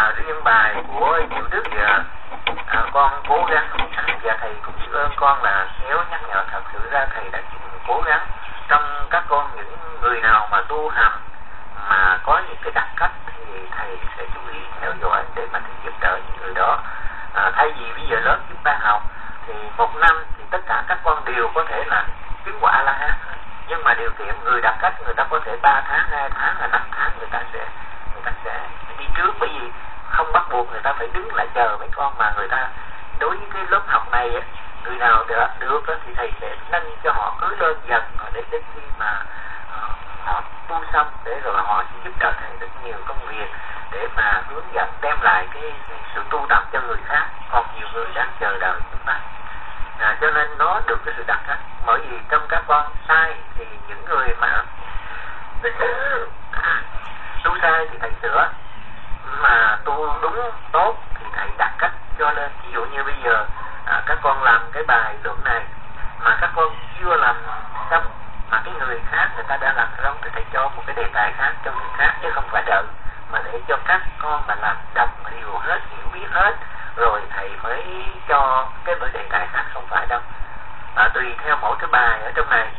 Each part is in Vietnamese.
Riêng bài của Diệu Đức con cố gắng, và thầy cũng biết ơn con là khéo nhắc nhở. Thật sự ra thầy đã cố gắng trong các con những người nào mà tu hành mà có những cái đặc cách thì thầy sẽ chú ý theo dõi để mà thầy giúp đỡ những người đó. Thay vì bây giờ lớp chúng ta học thì một năm thì tất cả các con đều có thể là chứng quả La Hán, nhưng mà điều kiện người đặc cách người ta có thể 3 tháng, 2 tháng, là 5 tháng người ta sẽ đi trước, bởi vì không bắt buộc người ta phải đứng lại chờ mấy con, mà người ta đối với cái lớp học này người nào được thì thầy sẽ nâng cho họ cứ lên dần, để đến khi mà họ tu xong để rồi họ sẽ giúp đỡ thầy rất nhiều công việc để mà hướng dẫn đem lại cái sự tu tập cho người khác, còn nhiều người đang chờ đợi chúng ta. Cho nên nó được cái sự đặc cách, bởi vì trong các con sai thì những người mà tu sai thì thầy sửa, mà tu đúng tốt thì thầy đặt cách cho lên. Ví dụ như bây giờ các con làm cái bài luận này mà các con chưa làm xong mà cái người khác người ta đã làm xong thì thầy cho một cái đề tài khác cho người khác, chứ không phải đợi mà để cho các con mà làm đọc hiểu hết, hiểu biết hết rồi thầy mới cho cái đề tài khác, không phải đâu. Tùy theo mỗi cái bài ở trong này,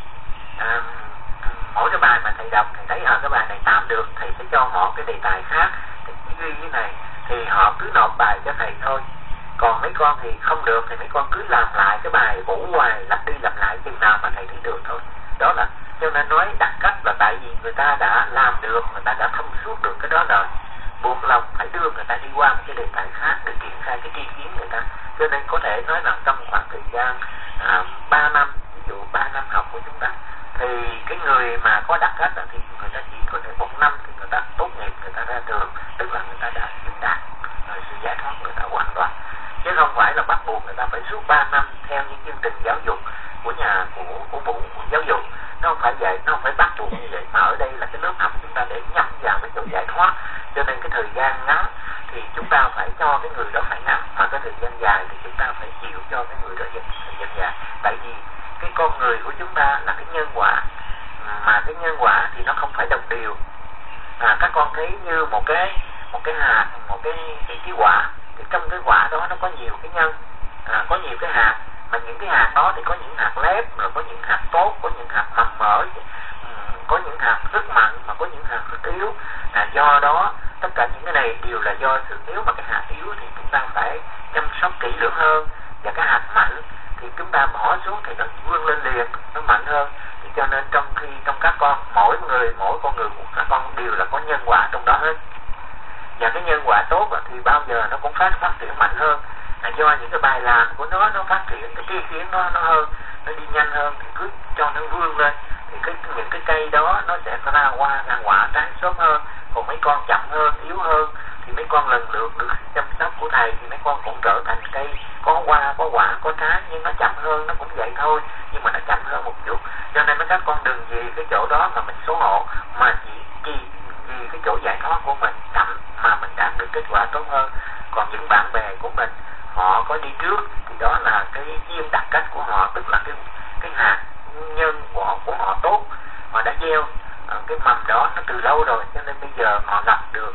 mỗi cái bài mà thầy đọc thầy thấy cái bài này tạm được, thầy sẽ cho họ cái đề tài khác, thầy ghi cái này thì họ cứ nộp bài cho thầy thôi. Còn mấy con thì không được thì mấy con cứ làm lại cái bài cũ hoài, lặp đi lặp lại chừng nào mà thầy thấy được thôi. Đó là cho nên nói đặc cách là tại vì người ta đã làm được, người ta đã thông suốt được cái đó rồi, buộc lòng phải đưa người ta đi qua một cái đề tài khác để triển khai cái tri kiến người ta. Cho nên có thể nói rằng trong khoảng thời gian 3 năm, ví dụ 3 năm học của chúng ta, thì cái người mà có đặc cách thì người ta chỉ có thể 1 năm thì người ta tốt nghiệp, người ta ra trường, tức là người ta đã đạt sự giải thoát người ta hoàn toàn, chứ không phải là bắt buộc người ta phải suốt 3 năm theo những chương trình giáo dục của của Bộ Giáo dục. Nó không phải vậy, nó không phải bắt buộc như vậy, mà ở đây là cái lớp học chúng ta để nhắm vào cái chỗ giải thoát, cho nên cái thời gian ngắn thì chúng ta phải cho cái người đó phải ngắn, mà cái thời gian dài thì chúng ta phải chịu cho cái người đó thời gian dài. Tại vì cái con người của chúng ta là cái nhân quả, mà cái nhân quả thì nó không phải đồng đều. Các con thấy như một cái hạt, một cái quả, thì trong cái quả đó nó có nhiều cái nhân, có nhiều cái hạt, mà những cái hạt đó thì có những hạt lép, rồi có những hạt tốt, có những hạt mầm mỡ, có những hạt rất mạnh, mà có những hạt rất yếu. Do đó tất cả những cái này đều là do sự yếu, mà cái hạt yếu thì chúng ta phải chăm sóc kỹ lưỡng hơn, và cái hạt mạnh thì chúng ta bỏ xuống thì nó vươn lên liền, nó mạnh hơn. Thì cho nên trong các con, mỗi con người của các con đều là có nhân quả trong đó hết, và cái nhân quả tốt thì bao giờ nó cũng phát triển mạnh hơn. Do những cái bài làm của nó phát triển, cái tri kiến nó hơn, nó đi nhanh hơn, thì cứ cho nó vươn lên thì những cái cây đó nó sẽ ra quả trái sớm hơn. Còn mấy con chậm hơn, yếu hơn thì mấy con lần lượt được chăm sóc của thầy thì mấy con cũng trở thành cây có hoa, có quả, có trái, nhưng nó chậm hơn, nó cũng vậy thôi, nhưng mà nó chậm hơn một chút. Cho nên mấy các con đừng vì cái chỗ đó mà mình xấu hổ, mà chỉ vì cái chỗ giải thoát của mình chậm mà mình đạt được kết quả tốt hơn. Còn những bạn bè của mình họ có đi trước thì đó là cái duyên đặc cách của họ, tức là cái hạt nhân của họ tốt, họ đã gieo cái mầm đó nó từ lâu rồi, cho nên bây giờ họ gặp được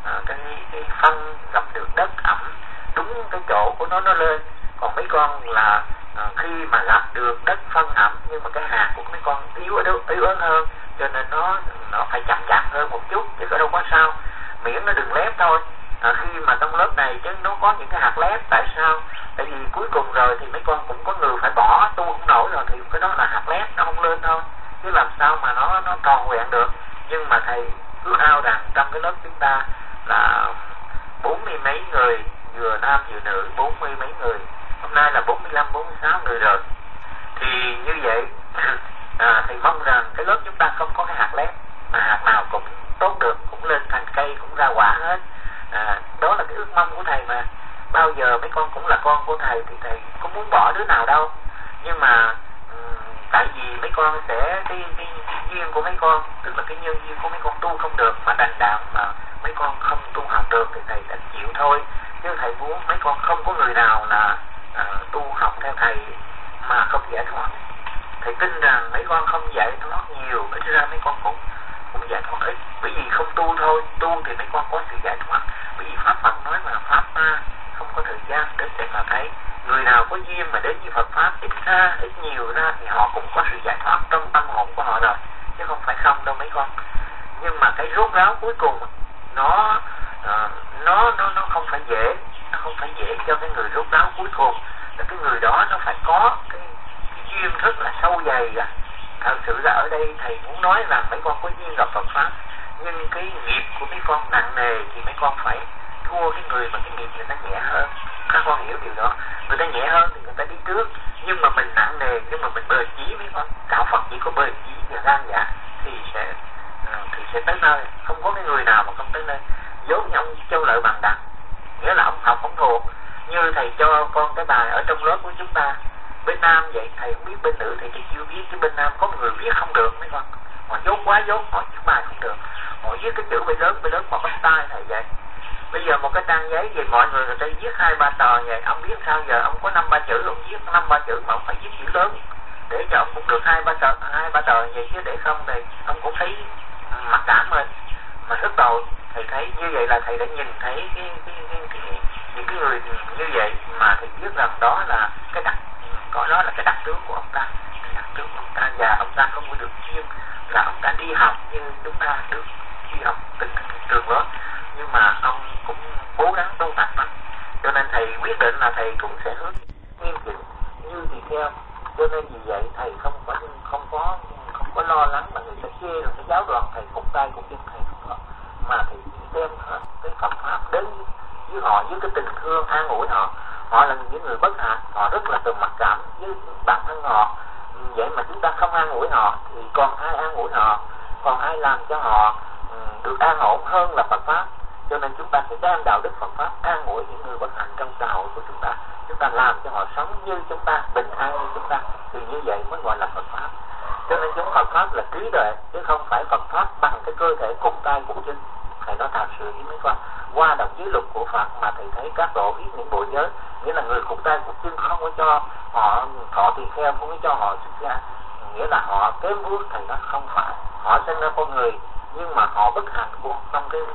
cái phân, gặp được đất ẩm đúng cái chỗ của nó lên. Còn mấy con là khi mà gặp được đất phân ẩm nhưng mà cái hạt của mấy con yếu ớt hơn, cho nên nó phải chậm chạp hơn một chút, chứ có đâu có sao, miễn nó đừng lép thôi. Khi mà trong lớp này chứ nó có những cái hạt lép, tại sao? Tại vì cuối cùng rồi thì mấy con cũng có người phải bỏ, tu không nổi rồi thì cái đó là hạt lép, nó không lên thôi, chứ làm sao mà nó tròn vẹn được. Nhưng mà thầy cứ ao rằng trong cái lớp chúng ta là 40 mấy người, vừa nam vừa nữ, 40 mấy người, hôm nay là 45, 46 người rồi. Thì như vậy thầy mong rằng cái lớp chúng ta không có cái hạt lép, mà hạt nào cũng tốt được, cũng lên thành cây, cũng ra quả hết. Đó là cái ước mong của thầy mà. Bao giờ mấy con cũng là con của thầy thì thầy không muốn bỏ đứa nào đâu. Nhưng mà tại vì mấy con sẽ cái duyên của mấy con, tức là cái nhân duyên của mấy con tu không được, mà đành đạo mà mấy con không tu học được thì thầy đành chịu thôi. Chứ thầy muốn mấy con không có người nào là tu học theo thầy mà không giải thoát. Thầy tin rằng mấy con không giải thoát nhiều, ít ra mấy con cũng giải thoát ít, bởi vì không tu thôi. Tu thì mấy con có sự giải thoát, bởi vì Pháp Phật nói người nào có duyên mà đến với Phật pháp ít ra ít nhiều ra thì họ cũng có sự giải thoát trong tâm hồn của họ rồi, chứ không phải không đâu mấy con. Nhưng mà cái rốt ráo cuối cùng nó không phải dễ, nó không phải dễ cho cái người rốt ráo cuối cùng. Là cái người đó nó phải có cái duyên rất là sâu dày à. Thật sự là ở đây thầy muốn nói là mấy con có duyên gặp Phật pháp, nhưng cái nghiệp của mấy con nặng nề thì mấy con phải thua cái người mà cái nghiệp người ta nhẹ hơn. Các con hiểu điều đó. Người ta nhẹ hơn thì người ta đi trước, nhưng mà mình nặng nề, nhưng mà mình bền chí mấy con. Đạo Phật chỉ có bền chí và gan dạ thì sẽ tới nơi. Không có cái người nào mà không tới nơi. Giống như ông Châu Lợi Bằng Đằng, nghĩa là ông học không thuộc. Như thầy cho con cái bài ở trong lớp của chúng ta, bên nam vậy thầy không biết, bên nữ thì thầy chưa biết, chứ bên nam có một người viết không được mấy con. Họ dốt quá dốt, họ viết bài không được. Họ viết cái chữ bên lớn họ bắt tay thầy vậy. Bây giờ một cái trang giấy về mọi người ta viết 2-3 tờ vậy, ông biết sao giờ? Ông có 5-3 chữ, ông viết 5-3 chữ mà ông phải viết chữ lớn để cho ông cũng được 2-3 tờ vậy, chứ để không thì ông cũng thấy mặc cảm mình mà rất tội. Thầy thấy như vậy là thầy đã nhìn thấy những cái người như vậy mà thầy biết rằng đó là cái đặc tướng của ông ta, cái đặc tướng của ông ta, và ông ta không có được duyên là ông ta đi học như chúng ta được đi học từng trường đó, nhưng mà ông cũng cố gắng tu tập lắm. Cho nên thầy quyết định là thầy cũng sẽ hướng nghiêm chỉnh như tỳ kheo. Cho nên vì vậy thầy không có lo lắng mà người ta chê rồi cái giáo đoàn thầy cục tay cục chân thầy không có, mà thầy đem cái Phật pháp đến với họ với cái tình thương an ủi họ. Họ là những người bất hạnh, họ rất là từng mặc cảm với bản thân họ. Vậy mà chúng ta không an ủi họ thì còn ai an ủi họ, còn ai làm cho họ được an ổn hơn là Phật pháp. Cho nên chúng ta sẽ đem đạo đức Phật pháp an ủi những người bất hạnh trong xã hội của chúng ta. Chúng ta làm cho họ sống như chúng ta, bình an như chúng ta, thì như vậy mới gọi là Phật pháp. Cho nên chúng Phật pháp là trí tuệ, chứ không phải Phật pháp bằng cái cơ thể cùng tay cùng chân. Thầy nói thật sự với mấy con, qua đọc giới luật của Phật mà thầy thấy các độ viết những bộ giới, nghĩa là người cùng tay cùng chân không có cho họ thọ tỳ kheo, không có cho họ xuất gia, nghĩa là họ kém bước. Thầy nói không phải, họ sinh ra con người nhưng mà họ bất hạnh của trong cái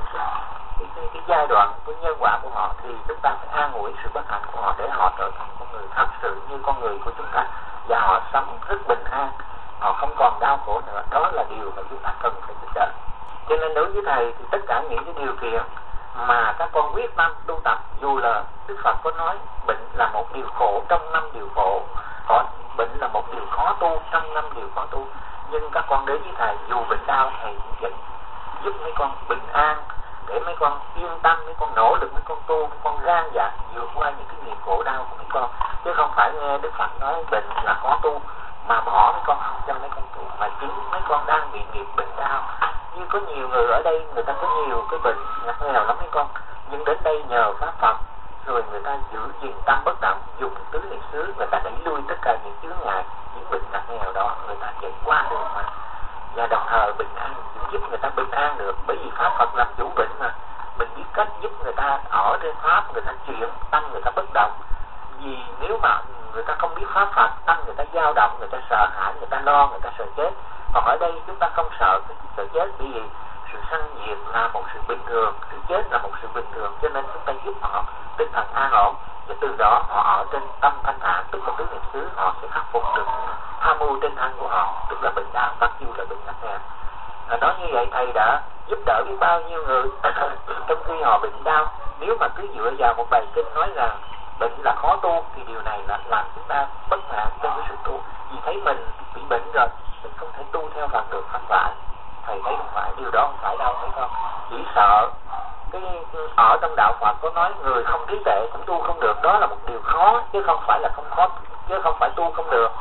giai đoạn cái nhân quả của họ, thì chúng ta phải an ủi sự bất hạnh của họ để họ trở thành con người thật sự như con người của chúng ta, và họ sống rất bình an, họ không còn đau khổ nữa. Đó là điều mà chúng ta cần phải giúp đỡ. Cho nên đối với thầy thì tất cả những cái điều kiện mà các con quyết tâm tu tập, dù là Đức Phật có nói bệnh là một điều khổ trong 5 điều khổ, bệnh là một điều khó tu trong 5 điều khó tu, nhưng các con đến với thầy dù bệnh đau thầy cũng vẫn giúp mấy con bình an, để mấy con yên tâm, mấy con nỗ lực, mấy con tu, mấy con gan dạ vượt qua những cái nghiệp khổ đau của mấy con, chứ không phải nghe Đức Phật nói bệnh là khó tu mà bỏ mấy con không cho mấy con tu, mà chính mấy con đang bị nghiệp bệnh đau. Như có nhiều người ở đây, người ta có nhiều cái bệnh ngặt nghèo lắm mấy con, nhưng đến đây nhờ pháp Phật rồi người ta giữ gìn tâm bất động, dùng tứ niệm xứ, người ta đẩy lui tất cả những chướng ngại, những bệnh ngặt nghèo đó người ta chạy qua được mà, và đồng thời bình an, giúp người ta bình an được, bởi vì pháp Phật làm chủ bệnh mà. Mình biết cách giúp người ta ở trên pháp, người ta chuyển tâm người ta bất động. Vì nếu mà người ta không biết pháp Phật, tâm người ta dao động, người ta sợ hãi, người ta lo, người ta sợ chết. Còn ở đây chúng ta không sợ chết, bởi vì sự sanh diệt là một sự bình thường, sự chết là một sự bình thường, cho nên chúng ta giúp họ tinh thần an ổn, và từ đó họ ở trên tâm thanh thản, tức là tứ niệm xứ, họ sẽ khắc phục được tham mưu trên thân của họ, tức là bệnh đau, mặc dù là bệnh ngặt nghèo. Nói như vậy thầy đã giúp đỡ biết bao nhiêu người trong khi họ bệnh đau. Nếu mà cứ dựa vào một bài kinh nói rằng bệnh là khó tu thì điều này là làm chúng ta bất mãn trong cái sự tu, vì thấy mình bị bệnh rồi mình không thể tu theo Phật được, không phải. Thầy thấy không phải, điều đó không phải đâu thấy không, chỉ sợ cái ở trong đạo Phật có nói người không trí tuệ cũng tu không được, đó là một điều khó, chứ không phải là không khó, chứ không phải tu không được.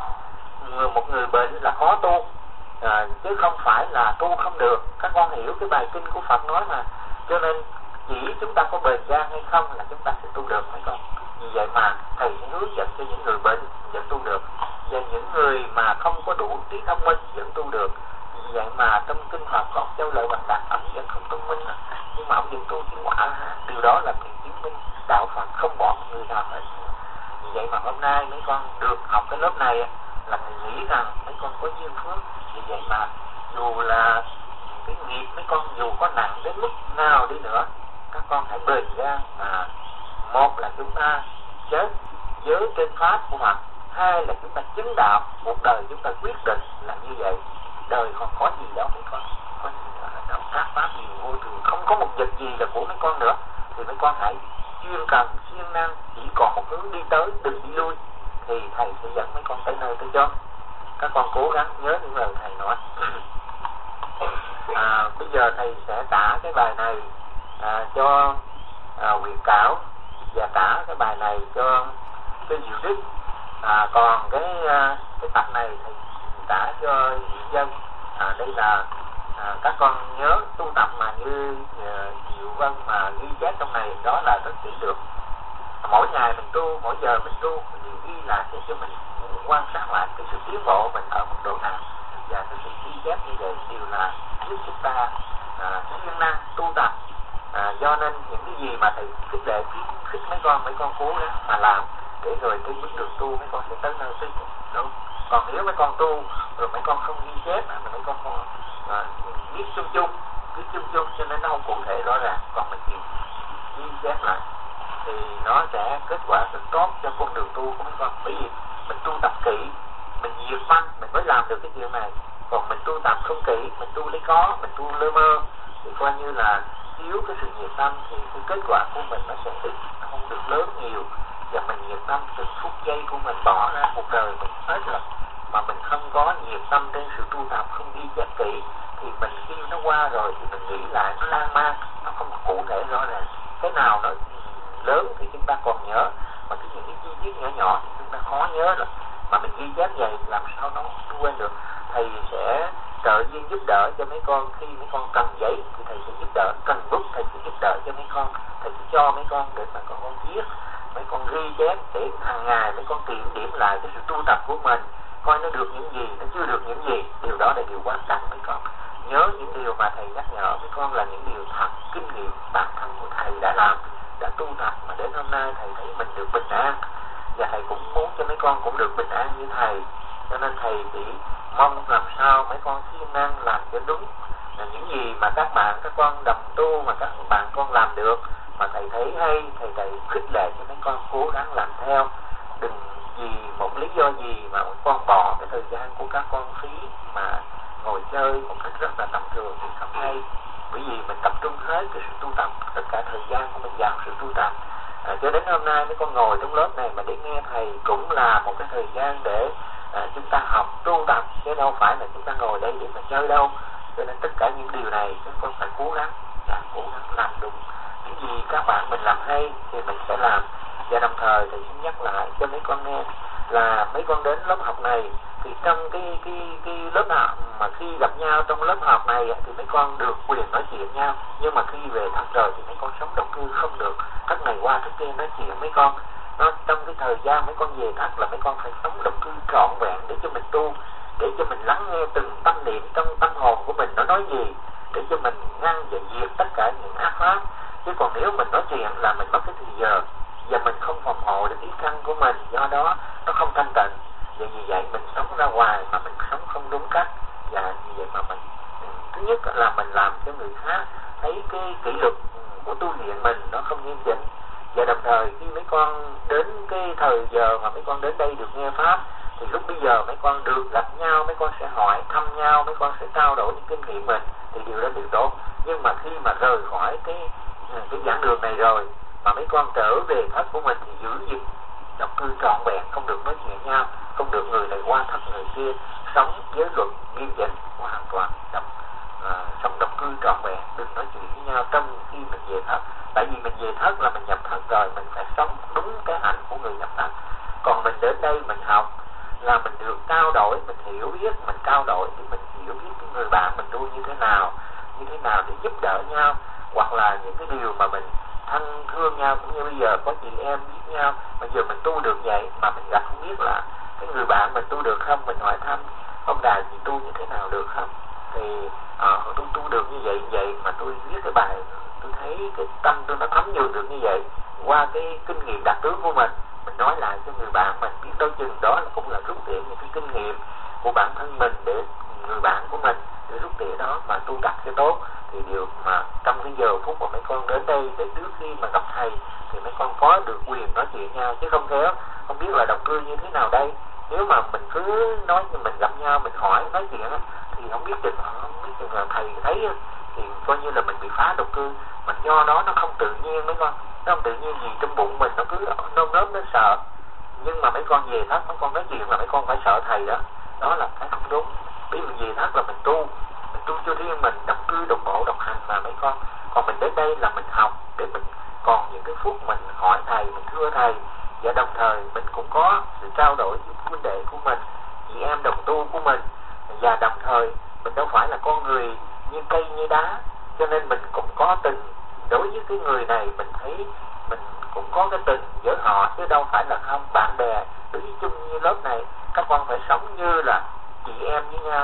Một người bệnh là khó tu, chứ không phải là tu không được. Các con hiểu cái bài kinh của Phật nói mà. Cho nên chỉ chúng ta có bền gan hay không là chúng ta sẽ tu được mấy con. Vì vậy mà thầy sẽ hướng dẫn cho những người bệnh vẫn tu được, và những người mà không có đủ trí thông minh vẫn tu được. Vì vậy mà trong kinh Phật có Châu Lợi Bằng Đằng, ông vẫn không thông minh nhưng mà ông vẫn tu chứng quả. Điều đó là việc chứng minh đạo Phật không bỏ người nào hết. Vì vậy mà hôm nay mấy con được học cái lớp này là thầy nghĩ rằng mấy con có duyên phước. Vì vậy mà dù là cái nghiệp mấy con dù có nặng đến mức nào đi nữa, các con hãy bền gan. Một là chúng ta chết giới trên pháp của Phật, hai là chúng ta chứng đạo. Một đời chúng ta quyết định là như vậy, đời còn có gì đâu mấy con, có gì đâu, các pháp gì vô thường, không có một vật gì là của mấy con nữa. Thì mấy con hãy chuyên cần siêng năng, chỉ còn một hướng đi tới, đừng đi lui, thì thầy sẽ dẫn mấy con tới nơi tới chốn. Các con cố gắng nhớ những lời thầy nói. Bây giờ thầy sẽ tả cái bài này cho Nguyệt Cảo, và tả cái bài này cho cái Diệu Đức. Còn cái tập này thầy tả cho Diệu Dân. Đây là các con nhớ tu tập mà như Diệu Vân mà ghi chép trong này, đó là rất kỹ lưỡng. Mỗi ngày mình tu, mỗi giờ mình tu, mình ghi lại để cho mình quan sát lại cái sự tiến bộ mình ở mức độ nào, và cái sự ghi chép như vậy đều là giúp chúng ta siêng năng tu tập. Do nên những cái gì mà thầy khích lệ khích mấy con cố gắng mà làm, để rồi cái bước đường tu mấy con sẽ tới nơi tới đúng. Còn nếu mấy con tu rồi mấy con không ghi chép mà mấy con còn viết chung chung cho nên nó không cụ thể rõ ràng, còn mình ghi chép lại thì nó sẽ kết quả rất tốt cho con đường tu của mấy con. Bởi vì mình tu tập kỹ, mình nhiệt tâm mình mới làm được cái điều này. Còn mình tu tập không kỹ, mình tu lấy có, mình tu lơ mơ, thì coi như là thiếu cái sự nhiệt tâm, thì cái kết quả của mình nó sẽ ít, không được lớn nhiều. Và mình nhiệt tâm từng phút giây của mình bỏ ra một đời mình hết rồi, mà mình không có nhiệt tâm trên sự tu tập, không ghi chép kỹ, thì mình khi nó qua rồi thì mình nghĩ lại nó lan man, nó không cụ thể rõ ràng. Cái nào nó lớn thì chúng ta còn nhớ, mà những cái chi tiết nhỏ nhỏ thì chúng ta khó nhớ rồi. Mà mình ghi chép vậy làm sao nó quên được. Thầy sẽ trợ duyên giúp đỡ cho mấy con, khi mấy con cần giấy thì thầy sẽ giúp đỡ, cần bút thầy sẽ giúp đỡ cho mấy con, thầy sẽ cho mấy con để mà con viết, mấy con ghi chép để hàng ngày mấy con kiểm điểm lại cái sự tu tập của mình, coi nó được những gì, nó chưa được những gì. Điều đó là điều quan trọng mấy con. Nhớ những điều mà thầy nhắc nhở mấy con là những điều thật, kinh nghiệm bản thân của thầy đã làm, đã tu tập, mà đến hôm nay thầy thấy mình được bình an, và thầy cũng muốn cho mấy con cũng được bình an như thầy. Cho nên thầy chỉ mong làm sao mấy con siêng năng làm cho đúng là những gì mà các con đồng tu mà các bạn con làm được, mà thầy thấy hay, thầy khích lệ cho mấy con cố gắng làm theo. Đừng vì một lý do gì mà mấy con bỏ cái thời gian của các con phí mà ngồi chơi một cách rất là tầm thường thì không hay. Bởi vì mình tập trung hết cái sự tu tập, tất cả thời gian của mình vào sự tu tập. Cho đến hôm nay mấy con ngồi trong lớp này mà để nghe thầy cũng là một cái thời gian để chúng ta học tu tập, chứ đâu phải là chúng ta ngồi đây để mà chơi đâu. Cho nên tất cả những điều này chúng con phải cố gắng làm đúng. Những gì các bạn mình làm hay thì mình sẽ làm. Và đồng thời thầy xin nhắc lại cho mấy con nghe là mấy con đến lớp học này thì trong cái lớp học mà khi gặp nhau trong lớp học này thì mấy con được quyền nói chuyện nhau, nhưng mà khi về thật rồi thì mấy con sống độc cư không được. Các ngày qua các kia nói chuyện mấy con, nó trong cái thời gian mấy con về thất là mấy con phải sống độc cư trọn vẹn để cho mình tu, để cho mình lắng nghe từng tâm niệm trong tâm hồn của mình nó nói gì, để cho mình ngăn và diệt tất cả những ác pháp. Chứ còn nếu mình nói chuyện là mình mất cái thời giờ và mình không phòng hộ được ý căn của mình, do đó nó không thanh tịnh. Và vì vậy mình sống ra ngoài mà mình sống không đúng cách, và vì vậy mà mình thứ nhất là mình làm cho người khác thấy cái kỷ luật của tu luyện mình nó không nghiêm chỉnh. Và đồng thời khi mấy con đến cái thời giờ mà mấy con đến đây được nghe pháp, thì lúc bây giờ mấy con được gặp nhau, mấy con sẽ hỏi thăm nhau, mấy con sẽ trao đổi những kinh nghiệm mình, thì điều đó điều tốt. Nhưng mà khi mà rời khỏi cái giảng đường này rồi mà mấy con trở về thất của mình thì giữ gìn độc cư trọn vẹn, không được nói chuyện nhau, không được người này qua thất người kia, sống giới luật nghiêm chỉnh hoàn toàn, sống độc cư trọn vẹn, đừng nói chuyện với nhau trong khi mình về thất. Tại vì mình về thất là mình nhập thất rồi, mình phải sống đúng cái hạnh của người nhập thất. Còn mình đến đây mình học là mình được trao đổi, mình hiểu biết, mình trao đổi thì mình hiểu biết cái người bạn mình tu như thế nào để giúp đỡ nhau, hoặc là những cái điều mà mình thân thương nhau. Cũng như bây giờ có chị em biết nhau, bây giờ mình tu được vậy mà mình gặp không biết là cái người bạn mình tu được không, mình hỏi thăm ông Đài chị tu như thế nào được không, thì tôi tu được như vậy mà tôi viết cái bài tôi thấy cái tâm tôi nó thấm nhuần được như vậy qua cái kinh nghiệm đặc tướng của mình nói lại cho người bạn mình biết, đối chừng đó là cũng là rút tỉa những cái kinh nghiệm của bản thân mình để người bạn của mình để rút tỉa đó mà tu tập cho tốt. thì điều mà trong cái giờ phút mà mấy con đến đây để trước khi mà gặp thầy thì mấy con có được quyền nói chuyện nhau, chứ không khéo không biết là động cư như thế nào đây. Nếu mà mình cứ nói như mình gặp nhau mình hỏi nói chuyện á, thì không biết chừng là thầy thấy thì coi như là mình bị phá động cư, mà do đó nó không tự nhiên mấy con, nó không tự nhiên gì trong bụng mình nó cứ nơm nớp nó sợ. Nhưng mà mấy con về thất mấy con nói chuyện là mấy con phải sợ thầy đó, đó là cái không đúng. Bởi vì về thất là mình tu cho riêng mình, độc cư độc bộ độc hành mà mấy con. Còn mình đến đây là mình học để mình còn những cái phút mình hỏi thầy, mình thưa thầy, và đồng thời mình cũng có sự trao đổi với huynh đệ của mình, chị em đồng tu của mình, và đồng thời mình đâu phải là con người như cây như đá, cho nên mình cũng có tình đối với cái người này, mình thấy mình cũng có cái tình với họ, chứ đâu phải là không. Bạn bè đối với chung như lớp này, các con phải sống như là chị em với nhau,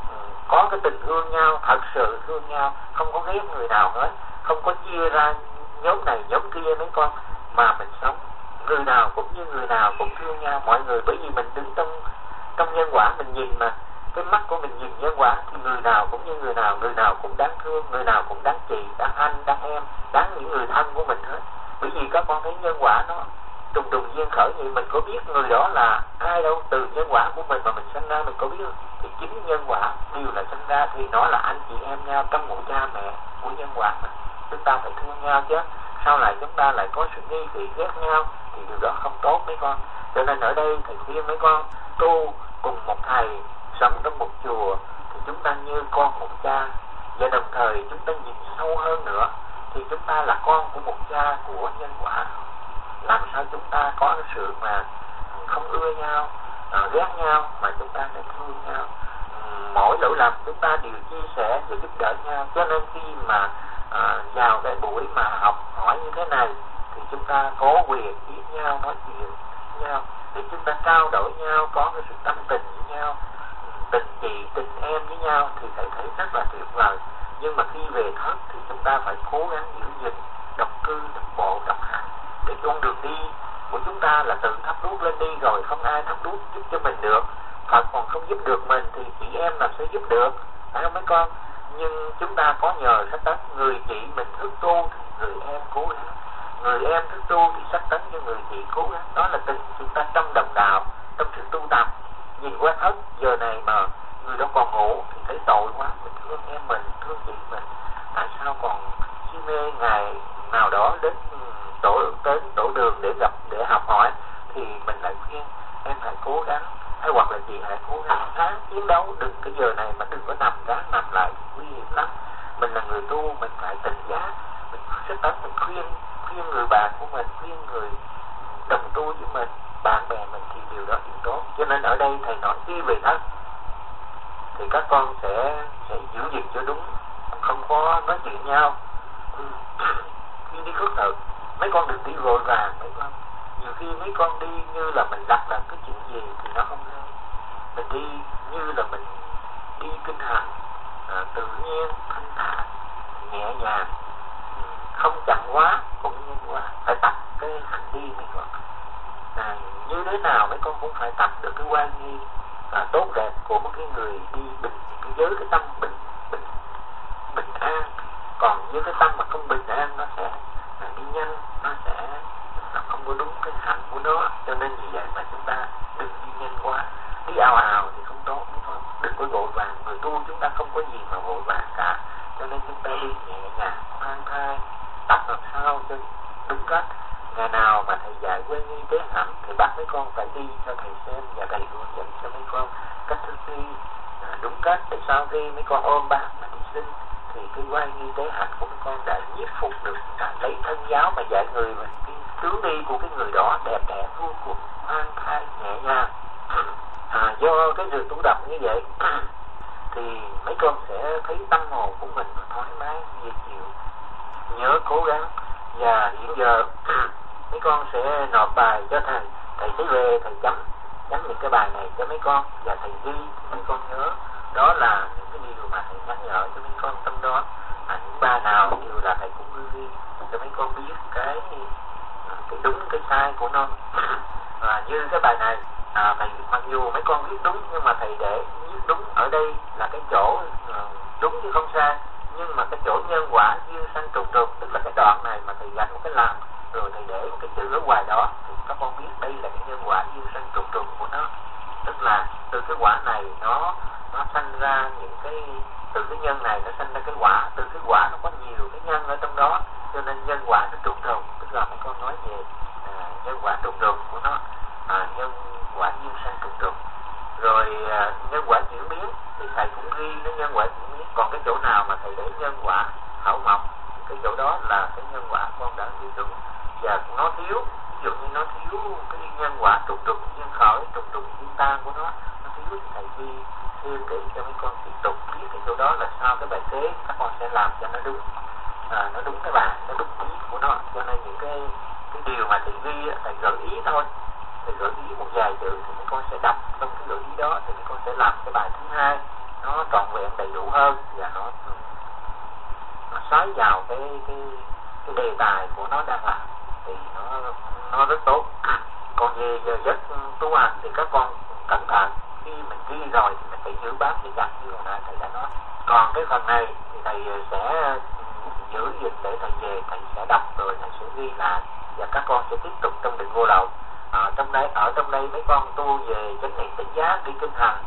có cái tình thương nhau, thật sự thương nhau, không có ghét người nào hết, không có chia ra nhóm này nhóm kia mấy con, mà mình sống người nào cũng như người nào cũng thương nhau mọi người. Bởi vì mình đứng trong nhân quả, mình nhìn mà cái mắt của mình nhìn nhân quả thì người nào cũng như người nào cũng đáng thương, người nào cũng đáng chị, đáng anh, đáng em, đáng những người thân của mình hết. Bởi vì các con thấy nhân quả nó trùng trùng duyên khởi vậy, mình có biết người đó là ai đâu, từ nhân quả của mình mà mình sinh ra mình có biết không? Thì chính nhân quả đều là sinh ra, thì nó là anh chị em nhau trong một cha mẹ của nhân quả mà. Chúng ta phải thương nhau chứ, sau này chúng ta lại có sự nghi kỵ ghét nhau thì điều đó không tốt mấy con. Cho nên ở đây thầy khuyên mấy con tu cùng một thầy, sống trong một chùa thì chúng ta như con một cha, và đồng thời chúng ta nhìn sâu hơn nữa thì chúng ta là con của một cha của nhân quả. Làm sao chúng ta có sự mà không ưa nhau, ghét nhau, mà chúng ta phải thương nhau. Mỗi lỗi lầm chúng ta đều chia sẻ và giúp đỡ nhau. Cho nên khi mà vào cái buổi mà học hỏi như thế này thì chúng ta có quyền biết nhau, nói chuyện với nhau để chúng ta trao đổi nhau, có cái sự tâm tình với nhau, tình chị, tình em với nhau, thì thầy thấy rất là tuyệt vời. Nhưng mà khi về thất thì chúng ta phải cố gắng giữ gìn độc cư, độc bộ, độc hành, để con đường đi của chúng ta là tự thắp đuốc lên đi, rồi không ai thắp đuốc giúp cho mình được. Phật còn không giúp được mình thì chị em làm sao giúp được, phải không mấy con? Nhưng chúng ta có nhờ sách tấn, người chị mình thức tu thì người em cố gắng, người em thức tu thì sách tấn cho người chị cố gắng. Đó là tình chúng ta trong đồng đạo, trong sự tu tập. Nhìn qua thất giờ này mà người đó còn ngủ thì thấy tội quá, mình thương em mình, thương chị mình, tại sao còn si mê ngày nào đó đến tổ đường để gặp, để học hỏi. Thì mình lại khuyên em phải cố gắng, hay hoặc là chị hãy cố gắng ráng chiến đấu, đừng cái giờ này mà đừng có ráng nằm lại, nguy hiểm lắm. Mình là người tu, mình phải tỉnh giác, mình sẽ tấn, mình khuyên người bạn của mình, khuyên người đồng tu với mình, bạn bè mình, thì điều đó điều tốt. Cho nên ở đây thầy nói khi về thất thì các con sẽ giữ gìn cho đúng, không có nói chuyện nhau. Khi đi khất thực mấy con đừng đi vội vàng mấy con. Nhiều khi mấy con đi như là mình đặt là cái chuyện gì thì nó không hay. Mình đi như là mình đi kinh hành, tự nhiên, thanh thản, nhẹ nhàng, không chậm quá cũng như quá. Phải tập cái hành đi mấy con. Như thế nào mấy con cũng phải tập được cái quan nghi tốt đẹp của một cái người đi với cái tâm bình an. Còn với cái tâm mà không bình an nó sẽ đi nhanh, nó không có đúng cái hạnh của nó. Cho nên vì vậy mà chúng ta đừng đi nhanh quá, đi ào ào thì không tốt, đừng có vội vàng. Người tu chúng ta không có gì mà vội vàng cả, cho nên chúng ta đi nhẹ nhàng, khoan thai, tập làm sao cho đúng cách. Ngày nào mà thầy dạy quên nghi tế hạnh thì bắt mấy con phải đi cho thầy xem, và thầy hướng dẫn cho mấy con cách thức đi đúng cách, để sau khi mấy con ôm bác mà đi sinh thì cái quan nghi tế hạnh của mấy con đã nhiếp phục được, đã lấy thân giáo mà dạy người mình. Cái hướng đi của cái người đó đẹp đẽ vô cùng, khoan thai nhẹ nhàng. Do cái sự tu tập như vậy thì mấy con sẽ thấy tâm hồn của mình thoải mái, dễ chịu. Nhớ cố gắng. Và hiện giờ mấy con sẽ nộp bài cho thầy sẽ về thầy chấm những cái bài này cho mấy con, và thầy ghi mấy con nhớ. Đó là những cái điều mà thầy nhắc nhở cho mấy con tâm đó. Những bài nào đều là thầy cũng ghi cho mấy con biết cái đúng cái sai của nó. Như cái bài này thầy mặc dù mấy con viết đúng, nhưng mà thầy để viết đúng ở đây là cái chỗ đúng chứ không sai. nhưng mà cái chỗ nhân quả duyên sanh trùng trùng, tức là cái đoạn này mà thầy dành một cái làm rồi thầy để một cái chữ ở ngoài đó thì các con biết đây là cái nhân quả duyên sanh trùng trùng của nó, tức là từ cái quả này nó sanh ra những cái, từ cái nhân này nó sanh ra cái quả, từ cái quả nó có nhiều cái nhân ở trong đó, cho nên nhân quả nó trùng trùng, tức là mấy con nói về nhân quả trùng trùng của nó, nhân quả duyên sanh trùng trùng. Rồi nhân quả chuyển biến thì thầy cũng ghi cái nhân quả chuyển biến, còn cái chỗ nào mà thầy để nhân quả hậu mộc thì cái chỗ đó là cái nhân quả con đã ghi đúng, và nó thiếu, ví dụ như nó thiếu cái nhân quả trùng trùng duyên khởi, trùng trùng duyên tan của nó thiếu thì thầy ghi thêm để cho mấy con tiếp tục biết cái chỗ đó là sao cái bài kế các con sẽ làm cho nó đúng, nó đúng cái bài, nó đúng ý của nó. Cho nên những cái điều mà thầy ghi thầy gợi ý thôi, thầy gợi ý một vài chữ thì mấy con sẽ đọc trong cái gợi ý đó thì mấy con sẽ làm cái bài thứ hai nó trọn vẹn đầy đủ hơn, và nó xoáy vào cái đề tài của nó đang làm thì nó rất tốt. Còn về giờ giấc tu hành thì các con cẩn thận, khi mình ghi rồi thì mình phải giữ bám như chặt như hồi nãy thầy đã nói. Còn cái phần này thì thầy sẽ giữ gìn để thầy về thầy sẽ đọc rồi thầy sẽ ghi lại, và các con sẽ tiếp tục trong định vô lậu. Ở trong đây mấy con tu về chánh niệm tỉnh giác đi kinh hành,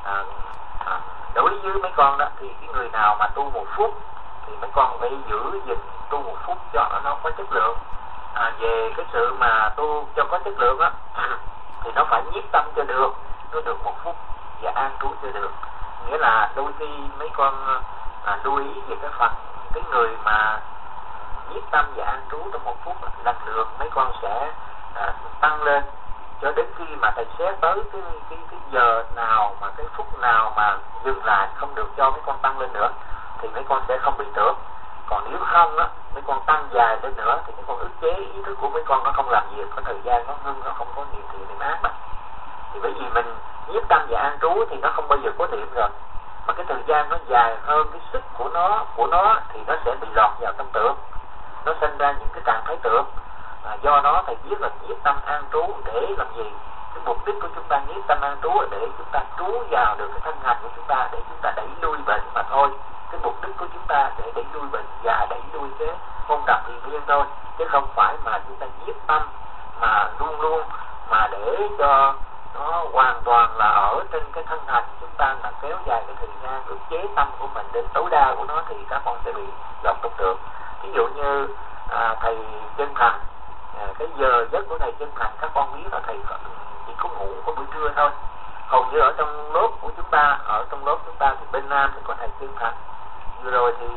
đối với mấy con đó thì cái người nào mà tu 1 phút thì mấy con phải giữ gìn tu 1 phút cho nó có chất lượng. Về cái sự mà tu cho có chất lượng á thì nó phải nhiếp tâm cho được, nó được 1 phút và an trú cho được. Nghĩa là đôi khi mấy con lưu ý về cái phần cái người mà nhiếp tâm và an trú trong 1 phút lần lượt mấy con sẽ tăng lên cho đến khi mà thầy xét tới cái giờ nào mà cái phút nào mà dừng lại không được cho mấy con tăng lên nữa thì mấy con sẽ không bị tưởng. Còn nếu không á, mấy con tăng dài lên nữa thì mấy con ức chế ý thức của mấy con nó không làm việc, có thời gian nó ngưng, nó không có niệm thiện niệm ác mà. Thì bởi vì mình nhiếp tâm và an trú thì nó không bao giờ có niệm rồi, mà cái thời gian nó dài hơn cái sức của nó thì nó sẽ bị lọt vào tâm tưởng, nó sinh ra những cái trạng thái tưởng. Do đó thầy viết là nhiếp tâm an trú để làm gì? Cái mục đích của chúng ta nhiếp tâm an trú là để chúng ta trú vào được cái thân hành của chúng ta, để chúng ta đẩy lui bệnh mà thôi. Cái mục đích của chúng ta để đẩy lui bệnh và đẩy lui cái hôn trầm thiền liên thôi, chứ không phải mà chúng ta nhiếp tâm mà luôn luôn mà để cho nó hoàn toàn là ở trên cái thân hành chúng ta là kéo dài cái thời gian ức chế tâm của mình đến tối đa của nó thì các con sẽ bị lọt tâm tưởng. Ví dụ như thầy chân thành, cái giờ giấc của thầy chân thành các con biết là thầy chỉ có ngủ có buổi trưa thôi. Hầu như ở trong lớp của chúng ta, thì bên Nam thì có thầy chân thành. Vừa rồi thì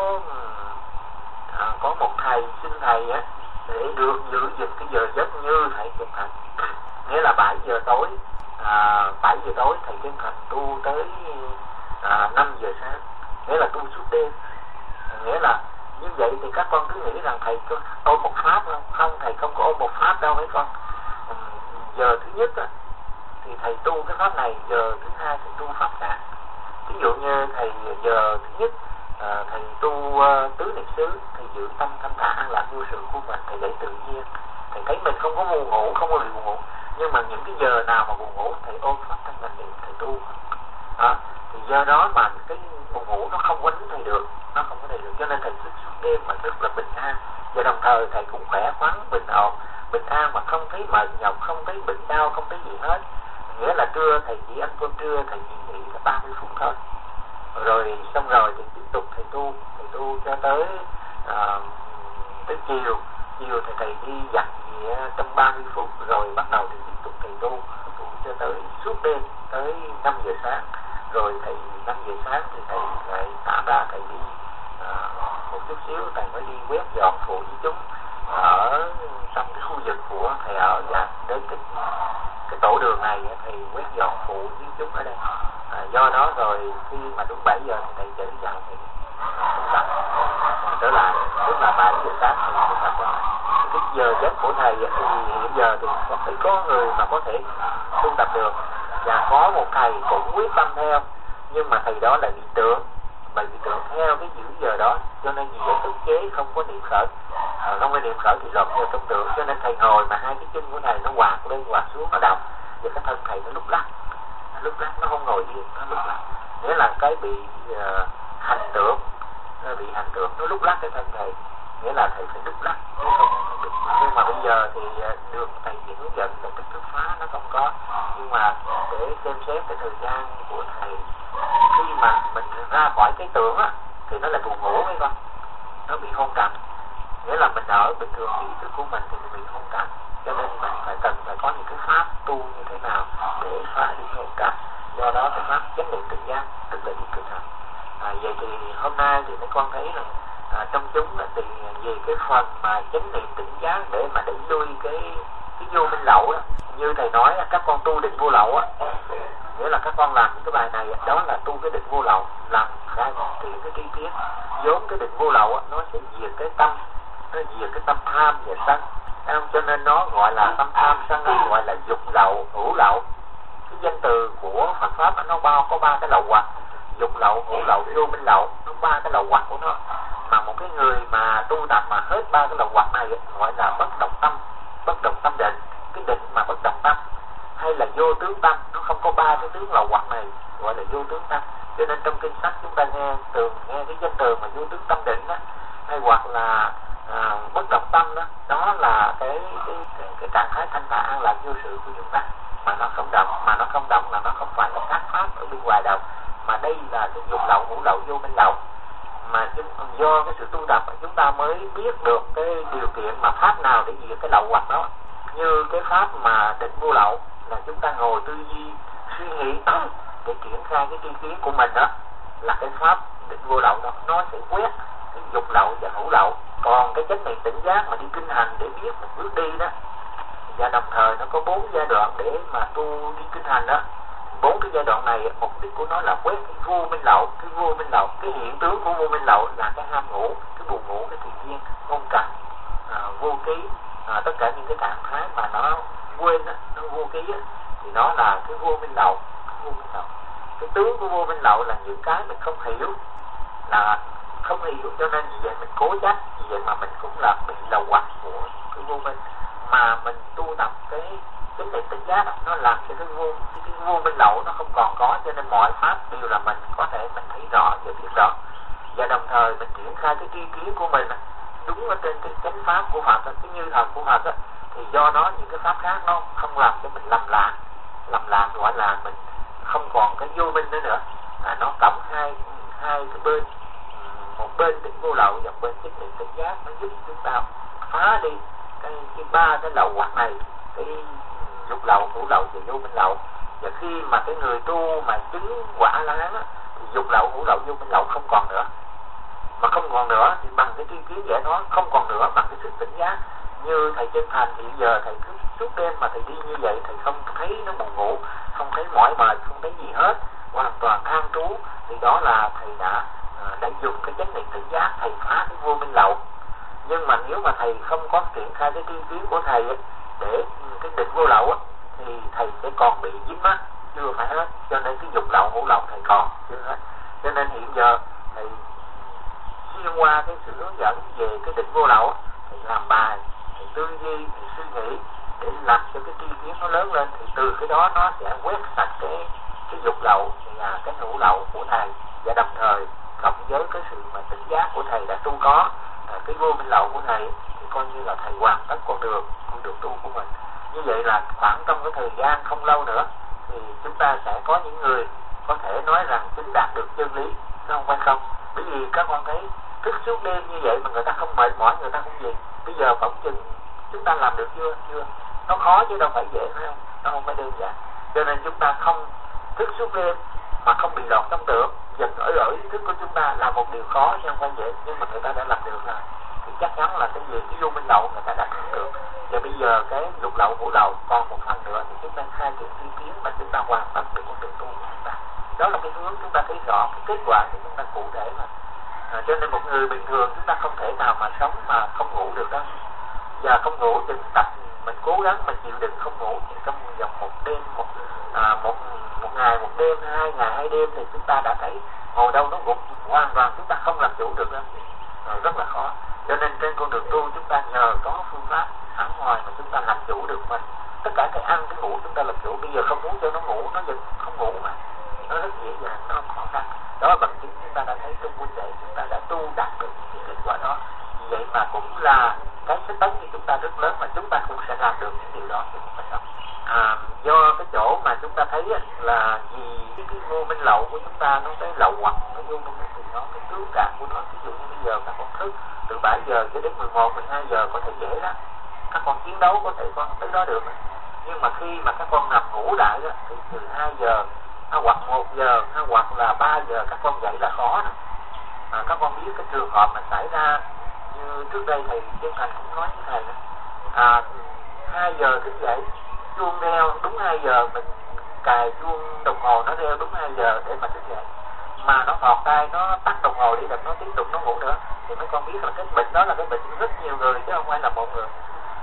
có một thầy xin thầy á để được giữ gìn cái giờ giấc như thầy chân thành, nghĩa là 7 giờ tối thầy chân thành tu tới 5 giờ sáng, nghĩa là tu suốt đêm. Nghĩa là như vậy thì các con cứ nghĩ rằng thầy có ôm một pháp không, thầy không có ôm một pháp đâu mấy con. Giờ thứ nhất á, thì thầy tu cái pháp này, giờ thứ hai thầy tu pháp khác. Ví dụ như thầy giờ thứ nhất thầy tu tứ niệm xứ, thầy giữ tâm thanh thản an lạc vô sự của mình, thầy để tự nhiên, thầy thấy mình không có buồn ngủ, không có bị buồn ngủ, nhưng mà những cái giờ nào mà buồn ngủ thầy ôm pháp thân mình niệm thầy tu thì do đó mà cái buồn ngủ nó không quấn thầy được, cho nên thầy thức suốt đêm mà rất là bình an, và đồng thời thầy cũng khỏe khoắn bình an mà không thấy mệt nhọc, không thấy bệnh đau, không thấy gì hết. Nghĩa là trưa thầy chỉ ăn cơm trưa, thầy chỉ nghỉ là 30 phút thôi, rồi xong rồi thì tiếp tục thầy tu cho tới chiều thì thầy đi giặt gì trong 30 phút, rồi bắt đầu thì tiếp tục thầy tu cho tới suốt đêm tới 5 giờ sáng. Rồi thầy 5 giờ sáng thì thầy lại tạm ra thầy đi một chút xíu, thầy mới đi quét dọn phụ với chúng ở trong cái khu vực của thầy ở, và đến cái tổ đường này thầy quét dọn phụ với chúng ở đây. Do đó rồi khi mà đúng 7 giờ thì thầy trở vào thầy tu tập trở lại, tức là 7 giờ sáng thầy tu tập lại. Cái giờ giấc của thầy thì hiện giờ thì phải có người mà có thể tu tập được, và có một thầy cũng quyết tâm theo, nhưng mà thầy đó lại bị tưởng, theo cái giữ giờ đó, cho nên vì vậy ức chế không có niệm khởi, không có niệm khởi thì lọt theo tâm tưởng, cho nên thầy ngồi mà hai cái chân của thầy nó quạt lên quạt xuống nó đọc, và cái thân thầy nó lúc lắc nó không ngồi yên, nó lúc lắc, nghĩa là cái bị hành tưởng nó bị hành tượng, nó lúc lắc cái thân thầy, nghĩa là thầy phải lúc lắc chứ không được. Nhưng mà bây giờ thì được thầy chỉ hướng dẫn là cách thức phá nó không có, nhưng mà để xem xét cái thời gian của thầy khi mà mình ra khỏi cái tượng á thì nó là buồn ngủ mấy con, nó bị hôn trầm, nghĩa là mình ở bình thường cái ý thức của mình thì mình bị hôn trầm, cho nên mình phải cần phải có những cái pháp tu như thế nào để phá đi hôn trầm. Do đó cái pháp chánh niệm tỉnh giác tức là đi kinh hành. Vậy thì hôm nay thì mấy con thấy rằng trong chúng thì về cái phần mà chánh niệm tỉnh giác để mà đẩy lui cái vô minh lậu đó, như thầy nói các con tu định vô lậu á, nghĩa là các con làm cái bài này đó là tu cái định vô lậu, làm khai triển cái tri kiến, vốn cái định vô lậu á, nó sẽ diệt cái tâm, nó diệt cái tâm tham và sân, cho nên nó gọi là tâm tham sân, gọi là dục lậu, hữu lậu. Cái danh từ của Phật pháp nó có ba cái lậu hoặc, dục lậu, hữu lậu, vô minh lậu, nó ba cái lậu hoặc của nó. Mà một cái người mà tu tập mà hết ba cái lậu hoặc này gọi là bất động tâm định, cái định mà bất động tâm, hay là vô tướng tâm, nó không có ba cái tướng lậu hoặc này gọi là vô tướng tâm. Cho nên trong kinh sách chúng ta thường nghe cái danh từ mà vô tướng tâm định đó, hay hoặc là bất động tâm đó, đó là cái trạng thái thanh thản an lạc vô sự của chúng ta, mà nó không động là nó không phải là các pháp ở bên ngoài đâu, mà đây là cái dục lậu, hữu lậu, vô minh lậu. Mà do cái sự tu tập chúng ta mới biết được cái điều kiện mà pháp nào để diệt cái lậu hoặc đó. Như cái pháp mà định vô lậu là chúng ta ngồi tư duy suy nghĩ để triển khai cái tri kiến của mình đó, là cái pháp định vô lậu đó, nó sẽ quét cái dục lậu và hữu lậu. Còn cái chánh niệm tỉnh giác mà đi kinh hành để biết một bước đi đó, và đồng thời nó có 4 giai đoạn để mà tu đi kinh hành đó. 4 cái giai đoạn này mục đích của nó là quét cái vô minh lậu, cái hiện tướng của vô minh lậu là cái ham ngủ, cái buồn ngủ, cái thiền viên, hôn trầm, vô ký, tất cả những cái trạng thái mà nó quên đó, nó vô ký đó, thì nó là cái vô minh lậu. Cái tướng của vô minh lậu là những cái mình không hiểu, cho nên vì vậy mình cố chấp, vì vậy mà mình cũng là bị lậu hoặc của cái vô minh. Mà mình tu tập cái chánh niệm tỉnh giác đó, nó làm cho cái vô minh lậu nó không còn có, cho nên mọi pháp đều là mình có thể mình thấy rõ và biết rõ, và đồng thời mình triển khai cái tri kiến của mình đúng ở trên cái chánh pháp của Phật, cái như thần của Phật đó, thì do đó những cái pháp khác nó không làm cho mình lầm lạc, gọi là mình không còn cái vô minh nữa, nó cộng hai cái bên, một bên định vô lậu và một bên chánh niệm tỉnh giác, nó giúp chúng ta phá đi cái ba cái lậu hoặc này, cái dục lậu, hữu lậu và vô minh lậu. Và khi mà cái người tu mà chứng quả La Hán thì dục lậu, hữu lậu, vô minh lậu không còn nữa. Mà không còn nữa thì bằng cái tri kiến giải thoát không còn nữa, bằng cái sự tỉnh giác. Như thầy Chân Thành thì giờ thầy cứ suốt đêm mà thầy đi như vậy, thầy không thấy nó buồn ngủ, không thấy mỏi mệt, không thấy gì hết, hoàn toàn an trú, thì đó là thầy đã dùng cái chánh niệm tỉnh giác thầy phá cái vô minh lậu. Nhưng mà nếu mà thầy không có triển khai cái tri kiến của thầy để cái định vô lậu thì thầy sẽ còn bị dính mắc, chưa phải hết. Cho nên cái dục lậu, hữu lậu thầy còn chưa hết. Cho nên hiện giờ thầy xuyên qua cái sự hướng dẫn về cái định vô lậu, thầy làm bài, thầy tư duy, thầy suy nghĩ để làm cho cái tri kiến nó lớn lên, thì từ cái đó nó sẽ quét sạch cái dục lậu và cái hữu lậu của thầy, và đồng thời cộng với cái sự mà tỉnh giác của thầy đã tu có, cái vô minh lậu của thầy thì coi như là thầy hoàn tất con đường tu của mình. Như vậy là khoảng trong cái thời gian không lâu nữa thì chúng ta sẽ có những người có thể nói rằng chứng đạt được chân lý, nó không phải không. Bởi vì các con thấy thức suốt đêm như vậy mà người ta không mệt mỏi, người ta không gì. Bây giờ phỏng chừng chúng ta làm được chưa? Nó khó chứ đâu phải dễ, phải không? Nó không phải đơn giản. Cho nên chúng ta không thức suốt đêm mà không bị lọt trong tưởng, dần ở ý thức của chúng ta là một điều khó chứ không phải dễ. Nhưng mà người ta đã làm được rồi thì chắc chắn là cái gì cái vô minh lậu người ta đã làm được. Và bây giờ cái dục lậu, hữu lậu còn một phần nữa thì chúng ta khai triển tri kiến mà chúng ta hoàn tất được con đường tu của chúng ta. Đó là cái hướng chúng ta thấy rõ cái kết quả của chúng ta cụ thể mà. Cho nên một người bình thường chúng ta không thể nào mà sống mà không ngủ được đó. Và không ngủ thì tập mình cố gắng mình chịu đựng không ngủ thì trong vòng một đêm, một ngày một đêm, 2 ngày 2 đêm thì chúng ta đã thấy ngồi đâu nó gục hoàn toàn, chúng ta không làm chủ được đó. Rất là khó. Cho nên trên con đường tu chúng ta nhờ có phương pháp sẵn ngoài mà chúng ta làm chủ được mình. Tất cả cái ăn cái ngủ chúng ta làm chủ. Bây giờ không muốn cho nó ngủ, nó vẫn không ngủ mà nó rất dễ dàng, nó không khó khăn. Đó là bằng chứng chúng ta đã thấy trong huynh đệ chúng ta đã tu lớn mà chúng ta cũng sẽ làm được những điều đó trong cuộc sống. Do cái chỗ mà chúng ta thấy là vì cái vô minh lậu của chúng ta, nó cái lậu hoặc nó vô minh thì nó cái tướng cảm của nó, ví dụ như bây giờ các con thức từ 7 giờ cho đến 11, 12 giờ có thể dễ lắm, các con chiến đấu có thể con tới đó được. Nhưng mà khi mà các con nằm ngủ lại đó, thì từ 2 giờ hoặc 1 giờ hoặc là 3 giờ các con dậy là khó. Các con biết cái trường hợp mà xảy ra như trước đây thầy Chân Thành cũng nói với thầy đó. 2 giờ thức dậy, chuông reo đúng 2 giờ, mình cài chuông đồng hồ nó reo đúng 2 giờ để mà thức dậy, mà nó thọt tay nó tắt đồng hồ đi, nó tiếp tục nó ngủ nữa, thì mấy con biết là cái bệnh đó là cái bệnh rất nhiều người chứ không phải là một người.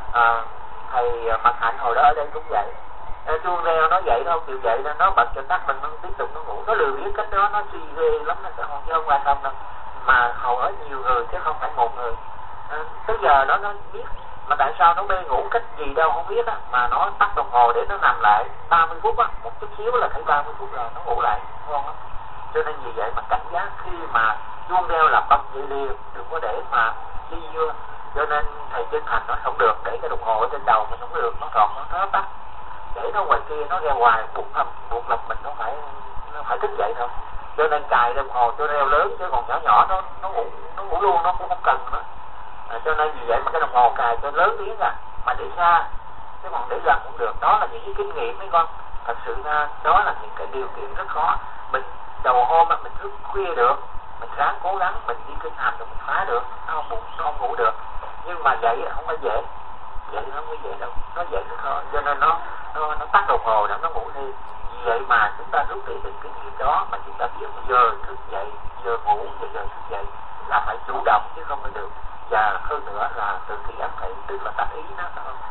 Thầy Mặt Hạnh hồi đó ở đây cũng vậy, chuông reo nó dậy đâu chịu dậy, nó bật cho tắt, mình nó tiếp tục nó ngủ, nó lười biết cách đó, nó suy ghê lắm, nó chứ không qua xong đâu. Mà hầu hết nhiều người chứ không phải một người. Tới giờ đó nó biết, mà tại sao nó mê ngủ cách gì đâu không biết á, mà nó tắt đồng hồ để nó nằm lại 30 phút á, một chút xíu là thấy 30 phút rồi nó ngủ lại, ngon lắm. Cho nên vì vậy mà cảnh giác khi mà chuông reo là bật dậy liền, đừng có để mà đi vô. Cho nên thầy Chân Thành nói không được để cái đồng hồ ở trên đầu mình, không được, nó thọt nó tắt, để nó ngoài kia nó reo hoài buộc lòng mình nó phải thức dậy thôi. Cho nên cài đồng hồ cho reo lớn, chứ còn nhỏ nhỏ nó ngủ luôn, nó cũng không cần nữa. Cho nên vì vậy mà cái đồng hồ cài cho lớn tiếng mà để xa, chứ còn để gần cũng được. Đó là những cái kinh nghiệm mấy con. Thật sự ra đó là những cái điều kiện rất khó. Mình đầu hôm mà mình thức khuya được, mình ráng cố gắng mình đi kinh hành rồi mình phá được, nó không ngủ được. Nhưng mà dậy không phải dễ, dậy nó không có dễ đâu, nó dậy nó khó. Cho nên nó tắt đồng hồ để nó ngủ đi. Vì vậy mà chúng ta rút tỉa được kinh nghiệm đó, mà chúng ta biết giờ thức dậy, giờ ngủ, giờ thức dậy là phải chủ động chứ không phải được. Và hơn nữa là từ khi ám thị, tức là tập ý nó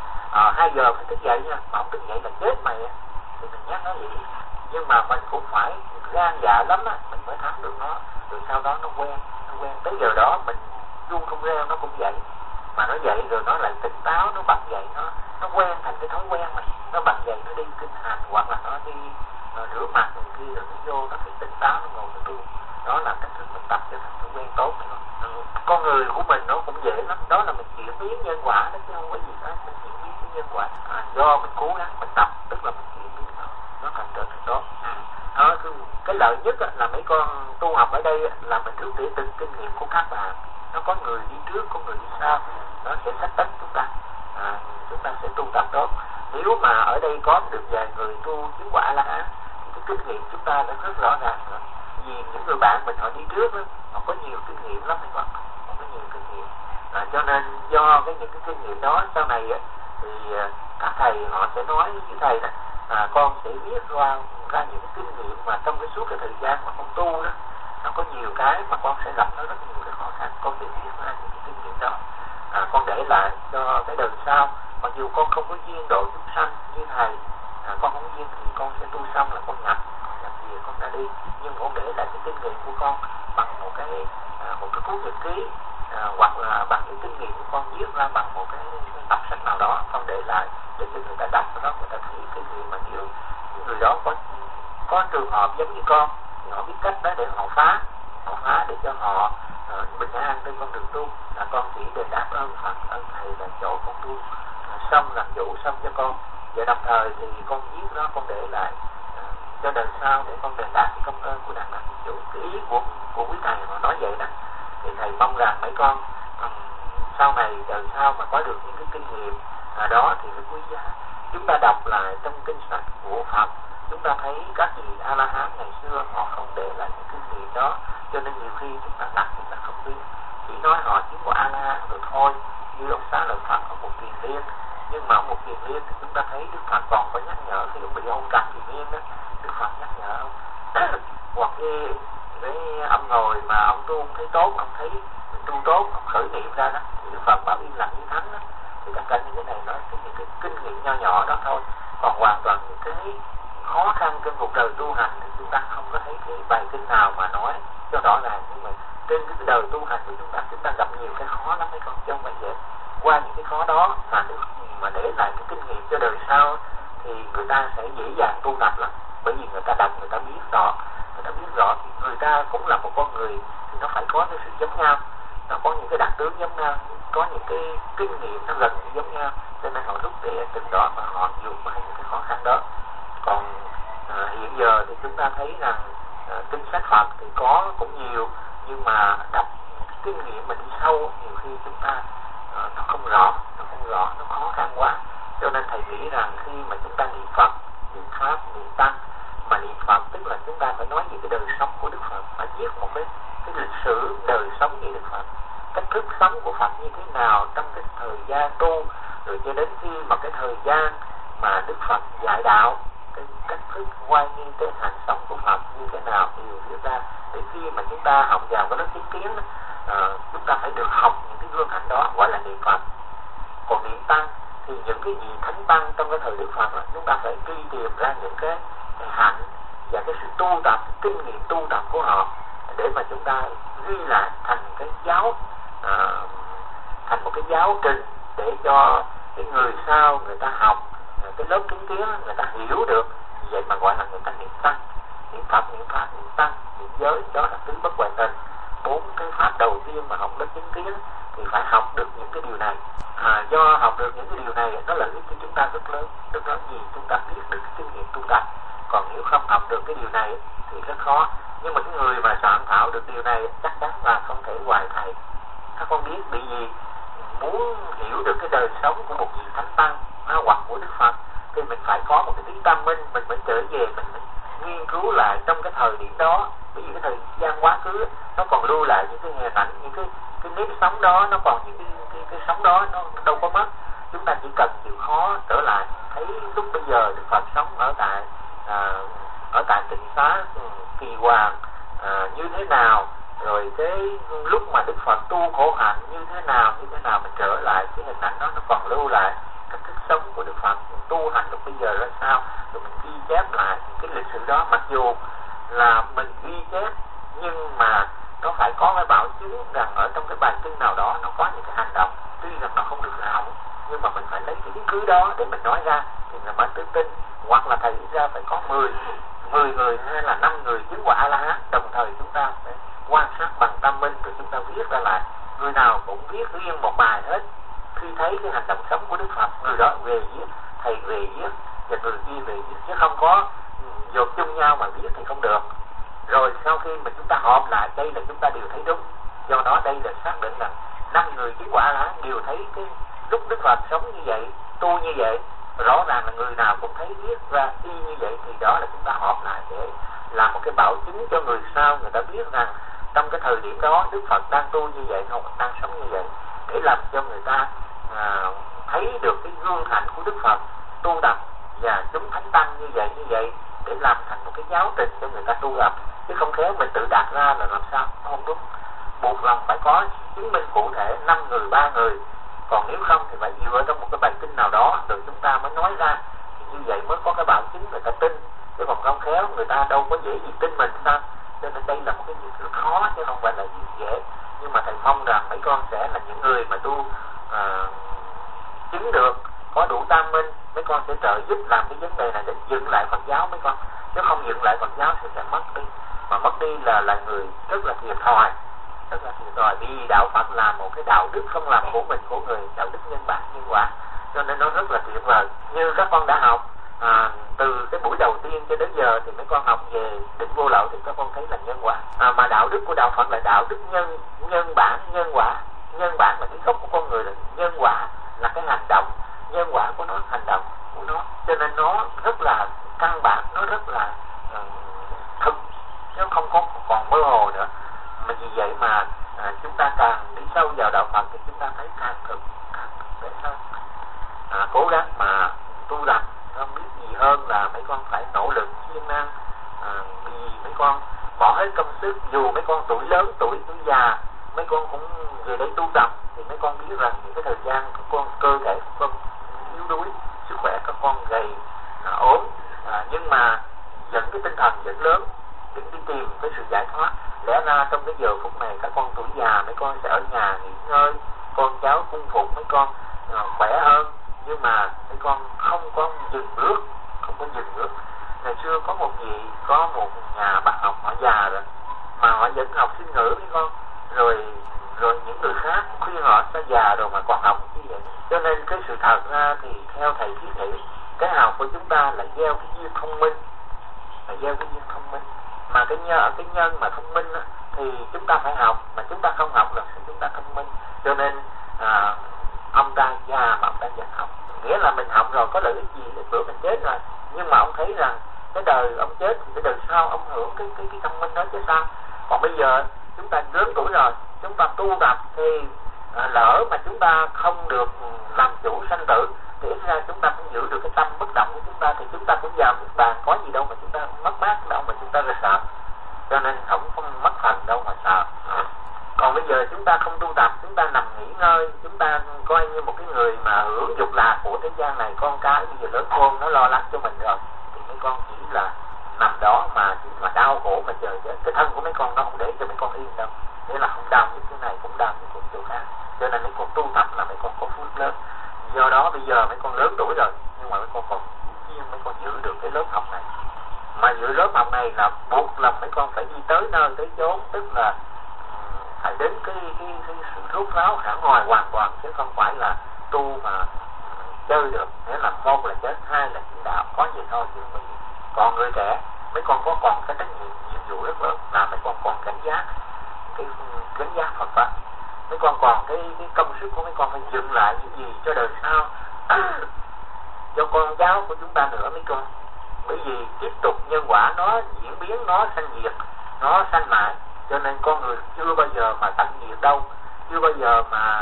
2 giờ phải thức dậy nha, mà không thức dậy là chết mày thì mình nhắc nó vậy. Nhưng mà mình cũng phải gan dạ lắm á, mình mới thắng được nó. Rồi sau đó nó quen tới giờ đó mình chuông không reo nó cũng dậy, mà nó dậy rồi nó lại tỉnh táo, nó bật dậy, nó quen thành cái thói quen mình, nó bật dậy nó đi kinh hành hoặc là nó đi rửa mặt người kia rồi nó vô nó phải tỉnh táo, nó ngồi nó tu. Đó là cách thức mình tập cho thành thói quen tốt. Con người của mình nó cũng dễ lắm, đó là mình chuyển biến nhân quả đó chứ không có gì hết. Mình chuyển biến cái nhân quả do mình cố gắng mình tập, tức là mình chuyển biến nó thành trở thành tốt. Cái lợi nhất là mấy con tu học ở đây là mình rút tỉa từng kinh nghiệm của các bạn. Nó có người đi trước, có người đi sau, nó sẽ sách tấn chúng ta. Chúng ta sẽ tu tập tốt. Nếu mà ở đây có được vài người tu chứng quả là thì cái kinh nghiệm chúng ta đã rất rõ ràng rồi. Vì những người bạn mình họ đi trước đó, họ có nhiều kinh nghiệm lắm đấy con, họ có nhiều kinh nghiệm. Cho nên do những cái kinh nghiệm đó sau này thì các thầy họ sẽ nói với thầy đó, con sẽ viết ra những cái kinh nghiệm mà trong cái suốt cái thời gian mà con tu đó, nó có nhiều cái mà con sẽ gặp nó rất nhiều cái khó khăn, con sẽ viết ra những cái kinh nghiệm đó. Con để lại cho cái đời sau. Mặc dù con không có duyên độ chúng sanh như thầy, con không có duyên thì con sẽ tu xong là con nhập gì con đã đi, nhưng con để lại cái kinh nghiệm của con bằng một cái cuốn nhật ký, hoặc là bằng cái kinh nghiệm của con viết ra bằng một cái tập sách nào đó, con để lại để cho người ta đọc đó, người ta thấy cái gì mà nếu những người đó có trường hợp giống như con thì họ biết cách đó để họ phá để cho họ bình an trên con đường tu. Là con chỉ để đáp ơn Phật, ơn thầy là chỗ con tu xong làm vụ xong cho con, và đồng thời thì con viết đó con để lại cho đời sau để con đền đáp cái công ơn của đàn làm chủ. Cái ý của quý thầy mà nói vậy nè, thì thầy mong rằng mấy con sau này đời sau mà có được những cái kinh nghiệm đó thì phải quý giá. Chúng ta đọc lại trong kinh sách của Phật, chúng ta thấy các vị A La Hán ngày xưa họ không để lại những kinh nghiệm đó, cho nên nhiều khi chúng ta đặt chúng ta không biết, chỉ nói họ chứng quả A La Hán rồi thôi. Như ông Xá Lợi Phật ở một Kiền Liên, nhưng mà ở một Kiền Liên thì chúng ta thấy Đức Phật còn có nhắc nhở khi ông bị ông cắt Kiền Liên đó, Đức Phật nhắc nhở ông hoặc như cái ông ngồi mà ông tu ông thấy tốt, ông thấy mình tu tốt, ông khởi niệm ra đó thì Đức Phật bảo im lặng như thánh đó. Thì tất cả những cái này nói những cái kinh nghiệm nho nhỏ đó thôi, còn hoàn toàn những cái khó khăn trong cuộc đời tu hành thì chúng ta không có thấy cái bài kinh nào mà nói cho rõ ràng. Nhưng mà trên cái đời tu hành của chúng ta gặp nhiều cái khó lắm mấy con, chứ không phải vậy. Qua những cái khó đó mà để lại cái kinh nghiệm cho đời sau thì người ta sẽ dễ dàng tu tập lắm, bởi vì người ta đọc, người ta biết rõ thì người ta cũng là một con người thì nó phải có cái sự giống nhau. nó có những cái đặc tướng giống nhau, có những cái kinh nghiệm nó gần như giống nhau, cho nên họ rút tỉa từ đó mà họ vượt qua những cái khó khăn đó. Còn hiện giờ thì chúng ta thấy rằng kinh sách Phật thì có cũng nhiều, nhưng mà đọc kinh nghiệm mình đi sâu nhiều khi chúng ta nó không rõ, nó khó khăn quá. Cho nên thầy nghĩ rằng khi mà chúng ta niệm Phật, niệm Pháp, niệm Tăng, mà niệm Phật tức là chúng ta phải nói về cái đời sống của Đức Phật, phải viết một cái lịch sử đời sống về Đức Phật, cách thức sống của Phật như thế nào trong cái thời gian tu, rồi cho đến khi mà cái thời gian mà Đức Phật dạy đạo, cái cách thức quay nghi tế hạnh sống của Phật như thế nào đều viết ra, để khi mà chúng ta học vào cái lớp chứng kiến, chúng ta phải được học những cái gương hạnh đó, gọi là niệm Phật. Còn niệm Tăng thì những cái gì thánh tăng trong cái thời Đức Phật là chúng ta phải truy tìm ra những cái hạnh và cái sự tu tập, cái kinh nghiệm tu tập của họ, để mà chúng ta ghi lại thành cái giáo, thành một cái giáo trình để cho cái người sau người ta học cái lớp chứng kiến, người ta hiểu được. Vì vậy mà gọi là người ta niệm Tăng, niệm Phật, niệm Pháp, niệm Tăng, niệm giới, đó là tứ bất hoại tình. 4 cái pháp đầu tiên mà học lớp chứng kiến thì phải học được những cái điều này. Do học được những cái điều này nó lợi ích cho chúng ta rất lớn. Được nói gì chúng ta biết được cái kinh nghiệm tu tập. Còn nếu không học được cái điều này thì rất khó. Nhưng mà cái người mà soạn thảo được điều này chắc chắn là không thể hoài thầy. Các con biết bị gì? Muốn hiểu được cái đời sống của một vị thánh tăng hoặc của Đức Phật thì mình phải có một cái tí tâm minh, mình phải trở về, mình nghiên cứu lại trong cái thời điểm đó. Bởi vì cái thời gian quá khứ nó còn lưu lại những cái hình ảnh, những cái nếp sống đó, nó còn những cái sống đó nó đâu có mất. Chúng ta chỉ cần chịu khó trở lại, thấy lúc bây giờ Đức Phật sống ở tại Tịnh Xá Kỳ Hoàng như thế nào, rồi cái lúc mà Đức Phật tu khổ hạnh như thế nào mình trở lại cái hình ảnh đó, nó còn lưu lại cách thức sống của Đức Phật tu hành lúc bây giờ ra sao, rồi mình ghi chép lại cái lịch sử đó. Mặc dù là mình ghi chép nhưng mà nó phải có cái bảo chứng rằng ở trong cái bài kinh nào đó nó có những cái hành động tuy rằng nó không được rộng, nhưng mà mình phải lấy cái chứng cứ đó để mình nói ra thì người mới tin. Hoặc là thầy ra phải có 10 người hay là 5 người chứng quả A-la-hán, đồng thời chúng ta phải quan sát bằng tâm minh, rồi chúng ta viết ra lại. Người nào cũng viết riêng một bài hết. Khi thấy cái hành động sống của Đức Phật, người đó về viết, thầy về viết và người kia về viết, chứ không có dồn chung nhau mà viết thì không được. Rồi sau khi mà chúng ta họp lại, đây là chúng ta đều thấy đúng. Do đó đây là xác định rằng 5 người chứng quả A-la-hán đều thấy cái lúc Đức Phật sống như vậy, tu như vậy, rõ ràng là người nào cũng thấy viết ra y như vậy, thì đó là chúng ta họp lại để làm một cái bảo chứng cho người sau, người ta biết rằng trong cái thời điểm đó Đức Phật đang tu như vậy, hoặc đang sống như vậy, để làm cho người ta thấy được cái gương hạnh của Đức Phật tu tập và chúng thánh tăng như vậy để làm thành một cái giáo trình cho người ta tu tập. Chứ không khéo mình tự đặt ra là làm sao nó không đúng. Buộc lòng phải có chứng minh cụ thể 5 người, 3 người. Còn nếu không thì phải dựa trong một cái bài kinh nào đó rồi chúng ta mới nói ra, thì như vậy mới có cái bảo chứng người ta tin. Chứ còn không khéo người ta đâu có dễ gì tin mình sao. Cho nên đây là một cái việc rất khó chứ không phải là việc dễ. Nhưng mà thầy mong rằng mấy con sẽ là những người mà tu chứng được, có đủ tam minh, mấy con sẽ trợ giúp làm cái vấn đề này để dựng lại Phật giáo mấy con. Chứ không dựng lại Phật giáo thì sẽ mất đi. Mà mất đi là người rất là thiệt thòi. Vì đạo Phật là một cái đạo đức không làm của mình của người, đạo đức nhân bản nhân quả, cho nên nó rất là tuyệt vời. Như các con đã học từ cái buổi đầu tiên cho đến giờ thì mấy con học về định vô lậu thì các con thấy là nhân quả. Mà đạo đức của đạo Phật là đạo đức nhân bản nhân quả. Nhân bản là cái gốc của con người, là nhân quả là cái hành động, nhân quả của nó, hành động của nó, cho nên nó rất là căn bản, nó rất là thực, chứ không có còn mơ hồ nữa. Mà vì vậy mà chúng ta càng đi sâu vào đạo Phật thì chúng ta thấy càng thực để hơn. Cố gắng mà tu tập, không biết gì hơn là mấy con phải nỗ lực siêng năng. Vì mấy con bỏ hết công sức, dù mấy con tuổi lớn, tuổi già, mấy con cũng về đây tu tập, thì mấy con biết rằng những cái thời gian các con cơ thể các con yếu đuối, sức khỏe các con gầy ốm, nhưng mà dẫn cái tinh thần dẫn lớn để đi tìm cái sự giải thoát. Lẽ ra trong cái giờ phút này các con tuổi già mấy con sẽ ở nhà nghỉ ngơi, con cháu cung phụng mấy con khỏe hơn, nhưng mà mấy con không có dừng bước. Ngày xưa có một nhà bạn học họ già rồi mà họ vẫn học sinh ngữ mấy con, rồi rồi những người khác khuyên họ sẽ già rồi mà còn học như vậy. Cho nên cái sự thật ra thì theo thầy thiết nghĩ, cái học của chúng ta là gieo cái duyên thông minh, là gieo cái duyên thông minh. Mà cái nhân mà thông minh á, thì chúng ta phải học, mà chúng ta không học là chúng ta thông minh. Cho nên ông ta già mà ông ta vẫn học, nghĩa là mình học rồi có lợi ích gì để bữa mình chết rồi. Nhưng mà ông thấy rằng cái đời ông chết thì cái đời sau ông hưởng cái thông minh đó chứ sao. Còn bây giờ chúng ta lớn tuổi rồi, chúng ta tu tập thì lỡ mà chúng ta không được làm chủ sanh tử thì ít ra chúng ta cũng giữ được cái tâm bất động của chúng ta, thì chúng ta cũng vào Niết Bàn, có gì đâu mà chúng ta mất mát đâu mà chúng ta rồi sợ. Cho nên không mất phần đâu mà sợ. Còn bây giờ chúng ta không tu tập, chúng ta nằm nghỉ ngơi, chúng ta coi như một cái người mà hưởng dục lạc của thế gian này. Con cái bây giờ lớn khôn nó lo lắng cho mình rồi, thì mấy con chỉ là nằm đó mà chỉ mà đau khổ mà chờ chết. Cái thân của mấy con nó không để cho mấy con yên đâu, nghĩa là không đau như thế này cũng đau như cái chỗ khác. Cho nên mấy con tu tập là mấy con có phước lớn. Do đó bây giờ mấy con lớn tuổi rồi, nhưng mà mấy con còn duyên, mấy con giữ được cái lớp học này. Mà giữ lớp học này là buộc lòng mấy con phải đi tới nơi tới chốn, tức là phải đến cái sự rốt ráo hẳn hoài hoàn toàn, chứ không phải là tu mà chơi được. Nghĩa là một là chết, hai là chứng đạo, có gì thôi chứ không có gì. Còn người trẻ, mấy con có còn cái trách nhiệm vụ rất lớn là mấy con còn cảnh giác, cái cảnh giác Phật pháp. Mấy con còn cái công sức của mấy con phải dựng lại những gì cho đời sau, cho con cháu của chúng ta nữa mấy con. Bởi vì tiếp tục nhân quả nó diễn biến, nó sanh diệt, nó sanh mãi. Cho nên con người chưa bao giờ mà tận diệt đâu, chưa bao giờ mà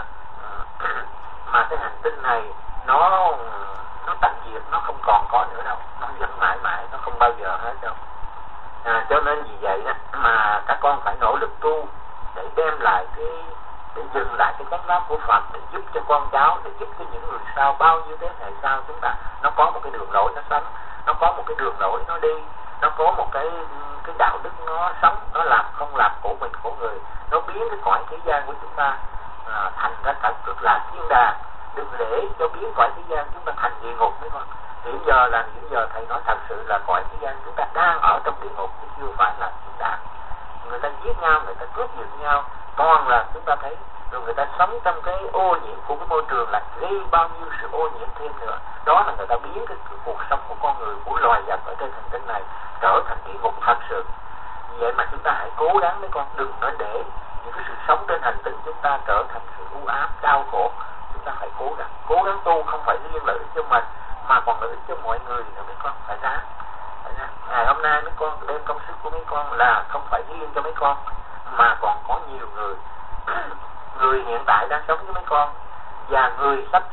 cái hành tinh này nó tận diệt, nó không còn có nữa đâu, nó vẫn mãi mãi, nó không bao giờ hết đâu. Cho nên vì vậy đó, mà các con phải nỗ lực tu để đem lại để dừng lại cái chánh pháp của Phật, để giúp cho con cháu, để giúp cho những người sau, bao nhiêu thế hệ sau chúng ta nó có một cái đường lối nó sống, nó có một cái đường lối nó đi, nó có một cái đạo đức nó sống, nó làm không làm khổ mình khổ người, nó biến cái cõi thế gian của chúng ta thành ra thật cực là thiên đàng. Đừng để cho biến cõi thế gian chúng ta thành địa ngục mấy con. Hiện giờ thầy nói thật sự là cõi thế gian chúng ta đang ở trong địa ngục chứ chưa phải là thiên đàng. Người ta giết nhau, người ta cướp giật nhau, toàn là chúng ta thấy. Rồi người ta sống trong cái ô nhiễm của cái môi trường, là gây bao nhiêu sự ô nhiễm thêm nữa. Đó là người ta biến cái cuộc sống của con người, của loài vật ở trên hành tinh này trở thành địa ngục thật sự. Vì vậy mà chúng ta hãy cố gắng mấy con, đừng nói để những cái sự sống trên hành tinh chúng ta trở thành sự u ám, đau khổ. Chúng ta phải cố gắng tu, không phải riêng lợi ích cho mình mà còn lợi ích cho mọi người nữa mấy con. Phải ráng. Ngày hôm nay mấy con đem công sức của mấy con là không phải riêng cho mấy con, mà còn có nhiều người người hiện tại đang sống với mấy con, và người sắp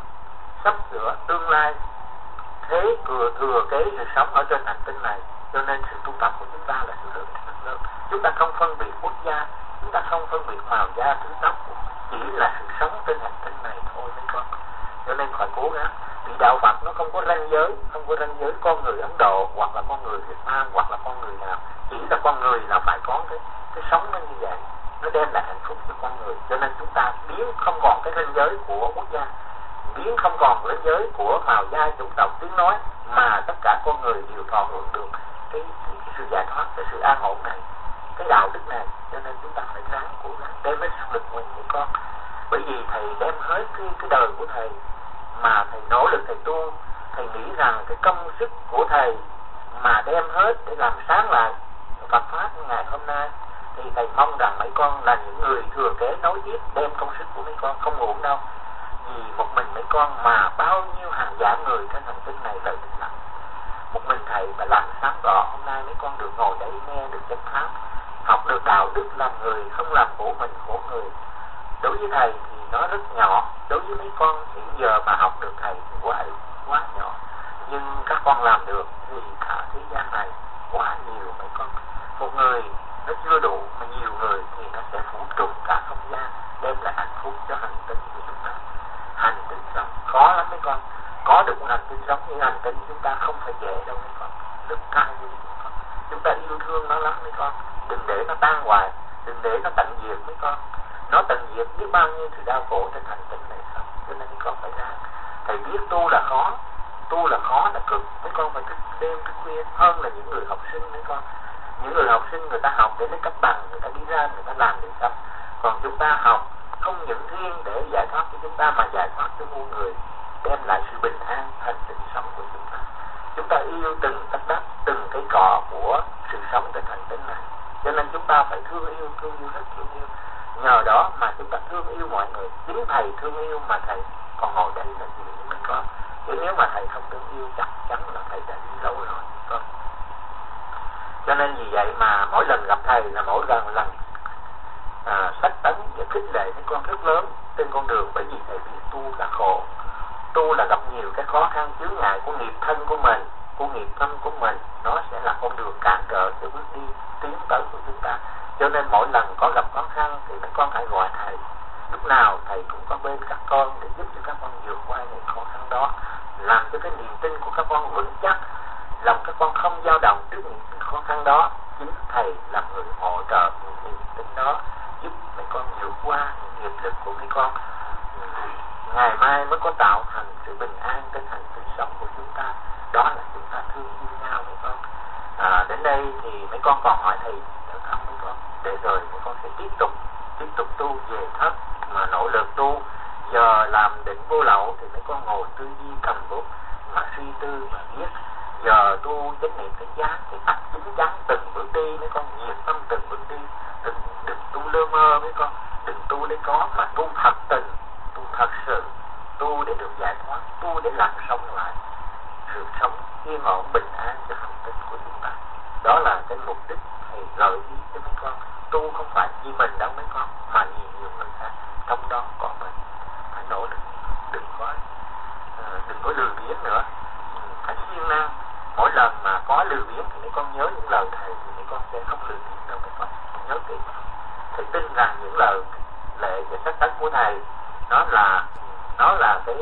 sửa tương lai thế thừa kế sự sống ở trên hành tinh này. Cho nên sự tu tập của chúng ta là sự lợi ích rất lớn. Chúng ta không phân biệt quốc gia, chúng ta không phân biệt màu da, thứ tóc, chỉ là sự sống trên hành tinh này thôi mấy con. Cho nên phải cố gắng. Vì đạo Phật nó không có ranh giới, con người Ấn Độ hoặc là con người Việt Nam hoặc là con người nào, chỉ là con người là phải có cái sống nó như vậy, nó đem lại hạnh phúc cho con người. Cho nên chúng ta biến không còn cái ranh giới của quốc gia, biến không còn ranh giới của màu da, chủng tộc, tiếng nói, mà tất cả con người đều thọ hưởng được cái sự giải thoát, cái sự an ổn này, cái đạo đức này. Cho nên chúng ta phải ráng cố gắng đem hết sức lực mình của con. Bởi vì thầy đem hết cái đời của thầy mà thầy nỗ lực thầy tu, thầy nghĩ rằng cái công sức của thầy mà đem hết để làm sáng lại Phật pháp ngày hôm nay, thì thầy mong rằng mấy con là những người thừa kế nối tiếp đem công sức của mấy con không uổng đâu. Vì một mình mấy con mà bao nhiêu hàng vạn người trên hành tinh này lợi ích lắm. Một mình thầy đã làm sáng tỏ, hôm nay mấy con được ngồi đây nghe được chánh pháp, học được đạo đức làm người, không làm khổ mình khổ người. Đối với thầy thì nó rất nhỏ, đối với mấy con hiện giờ mà học được thầy thì quá nhỏ. Nhưng các con làm được thì cả thế gian này quá nhiều mấy con. Một người nó chưa đủ, mà nhiều người thì nó sẽ phủ trùm cả không gian, đem lại hạnh phúc cho hành tinh của chúng ta. Hành tinh sống khó lắm mấy con. Có được một hành tinh sống như hành tinh chúng ta không phải dễ đâu mấy con, rất cao quý mấy con. Chúng ta yêu thương nó lắm mấy con, đừng để nó tan hoại, đừng để nó tận diệt mấy con. Nó tận diệt biết bao nhiêu sự đau khổ trên hành tinh này không. Cho nên mấy con phải ra. Thầy biết tu là khó là cực. Mấy con phải thức đêm thức khuya hơn là những người học sinh mấy con. Những người học sinh người ta học để lấy cấp bằng, người ta đi ra người ta làm được xong. Còn chúng ta học không những riêng để giải thoát cho chúng ta mà giải thoát cho muôn người, đem lại sự bình an thành sự sống của chúng ta. Chúng ta yêu từng tấc đất, từng cái cỏ của sự sống trên hành tinh này, cho nên chúng ta phải thương yêu rất thương yêu. Nhờ đó mà chúng ta thương yêu mọi người. Chính thầy thương yêu mà thầy còn ngồi đây là gì với mấy con. Chứ nếu mà thầy không thương yêu chắc chắn là thầy đã đi lâu rồi con. Cho nên vì vậy mà mỗi lần gặp thầy là mỗi lần sách tấn và khích lệ mấy con rất lớn trên con đường, bởi vì thầy biết tu là khổ, tu là gặp nhiều cái khó khăn chướng ngại của nghiệp thân của mình, của nghiệp tâm của mình, nó sẽ là con đường cản trở để bước đi tiến tới của chúng ta. Cho nên mỗi lần có gặp khó khăn thì mấy con hãy gọi thầy, lúc nào thầy cũng có bên các con để giúp cho các con vượt qua những khó khăn đó, làm cho cái niềm tin của các con vững chắc, lòng các con không dao động trước những khó khăn đó. Chính thầy là người hỗ trợ những niềm tin đó, giúp mấy con vượt qua những nghiệp lực của mấy con, ngày mai mới có tạo thành sự bình an trên hành trình sống của chúng ta. Đó là chúng ta thương yêu nhau mấy con. Đến đây thì mấy con còn hỏi thầy nữa không mấy con, để rồi mấy con sẽ tiếp tục tu về thấp mà nỗ lực tu. Giờ làm định vô lậu thì mấy con ngồi tư duy cầm bút mà suy tư mà viết. Giờ tu chánh niệm tỉnh giác thì bắt chính chắn từng bước đi mấy con, nhiệt tâm từng bước đi, đừng tu lơ mơ mấy con, đừng tu để có mà tu thật tình, tu thật sự, tu để được giải thoát, tu để làm sống lại sự sống yên ổn bình an cho hành tinh của chúng ta. Đó là cái mục đích thầy gợi ý cho mấy con. Tu không phải vì mình đâu mấy con, mà vì nhiều người khác, trong đó có mình. Phải nỗ lực, đừng có lười biếng nữa, phải siêng năng. Mỗi lần mà có lười biếng thì mấy con nhớ những lời thầy thì mấy con sẽ không lười biếng đâu mấy con. Nhớ kỹ, thầy tin rằng những lời lệ và sách tấn của thầy nó là cái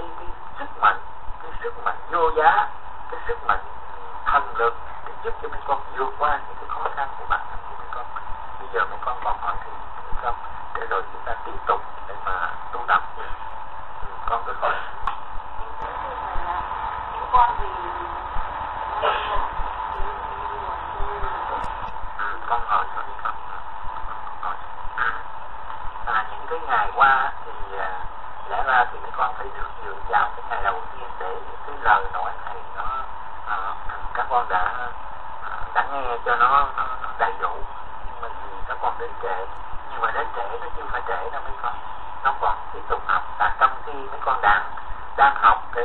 sức mạnh vô giá, cái sức mạnh thần lực để giúp cho mấy con vượt qua những cái khó khăn của bản thân của mấy con. Bây giờ mấy con còn hỏi thì mấy con, để rồi chúng ta tiếp tục để mà tu tập. Con cứ hỏi. Con thì con hỏi cho đi con. Những cái ngày qua thì lẽ ra thì mấy con phải được dựa vào cái ngày đầu tiên để những cái lời nói này nó các con đã nghe cho nó đầy đủ. Nhưng mà vì các con đến trễ, nhưng mà đến trễ nó chưa phải trễ đâu mấy con, nó còn tiếp tục học. Trong khi mấy con đang học cái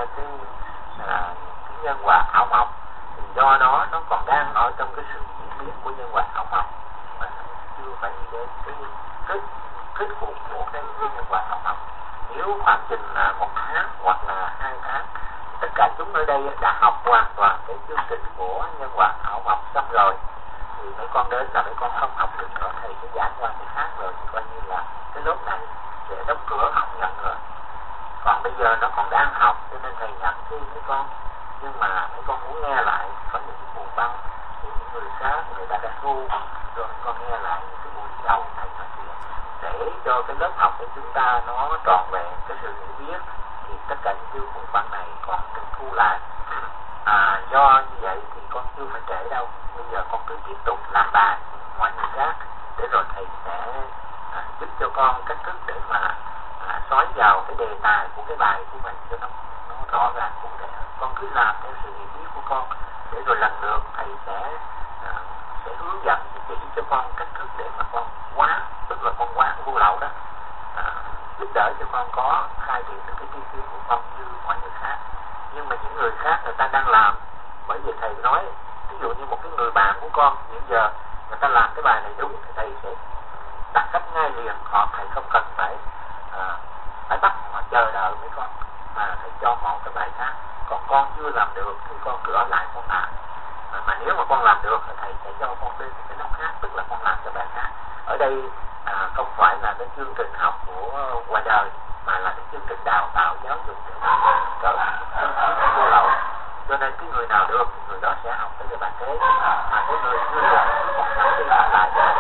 nhân quả ảo mộng thì do đó nó còn đang ở trong cái sự diễn biến của nhân quả ảo mộng, mà chưa phải đi đến cái kết cục của cái nhân quả ảo mộng. Nếu khoảng chừng là 1 tháng hoặc là 2 tháng, tất cả chúng ở đây đã học hoàn toàn cái chương trình của nhân quả ảo mộng xong rồi thì mấy con đến là mấy con không học được nữa, thầy sẽ giảng qua cái khác rồi, thì coi như là cái lớp này sẽ đóng cửa học nhận rồi. Còn bây giờ nó còn đang học cho nên thầy nhận thêm mấy con, nhưng mà mấy con muốn nghe lại có những cái buồn băng thì những người khác người ta đã thu rồi con nghe lại những cái buổi đầu thầy nói chuyện để cho cái lớp học của chúng ta nó trọn vẹn cái sự hiểu biết. Thì tất cả những cái buồn băng này còn được thu lại. Do như vậy thì con chưa phải trễ đâu, bây giờ con cứ tiếp tục làm bài mọi người khác để rồi thầy sẽ giúp cho con cách thức để mà xóa vào cái đề tài của cái bài của mình cho nó rõ ràng cụ thể. Con cứ làm theo sự hiểu biết của con để rồi lần lượt thầy sẽ hướng dẫn chỉ cho con cách thức để mà con quán, tức là con quán vô lậu đó, giúp đỡ cho con có khai triển được cái tri kiến của con như mọi người khác. Nhưng mà những người khác người ta đang làm, bởi vì thầy nói ví dụ như một cái người bạn của con hiện giờ người ta làm cái bài này đúng thì thầy sẽ đặt cách ngay liền, thầy không cần phải bắt họ chờ đợi mấy con, mà thầy cho họ cái bài khác. Còn con chưa làm được thì con cứ ở lại con làm, mà nếu mà con làm được thì thầy sẽ cho con lên cái lớp khác, tức là con làm cái bài khác. Ở đây không phải là cái chương trình học của ngoài đời, mà là cái chương trình đào tạo giáo dục để trở thành vô lậu. Cho nên cái người nào được thì người đó sẽ học tới cái bài kế, mà cái người chưa được thì còn phải đi học lại cho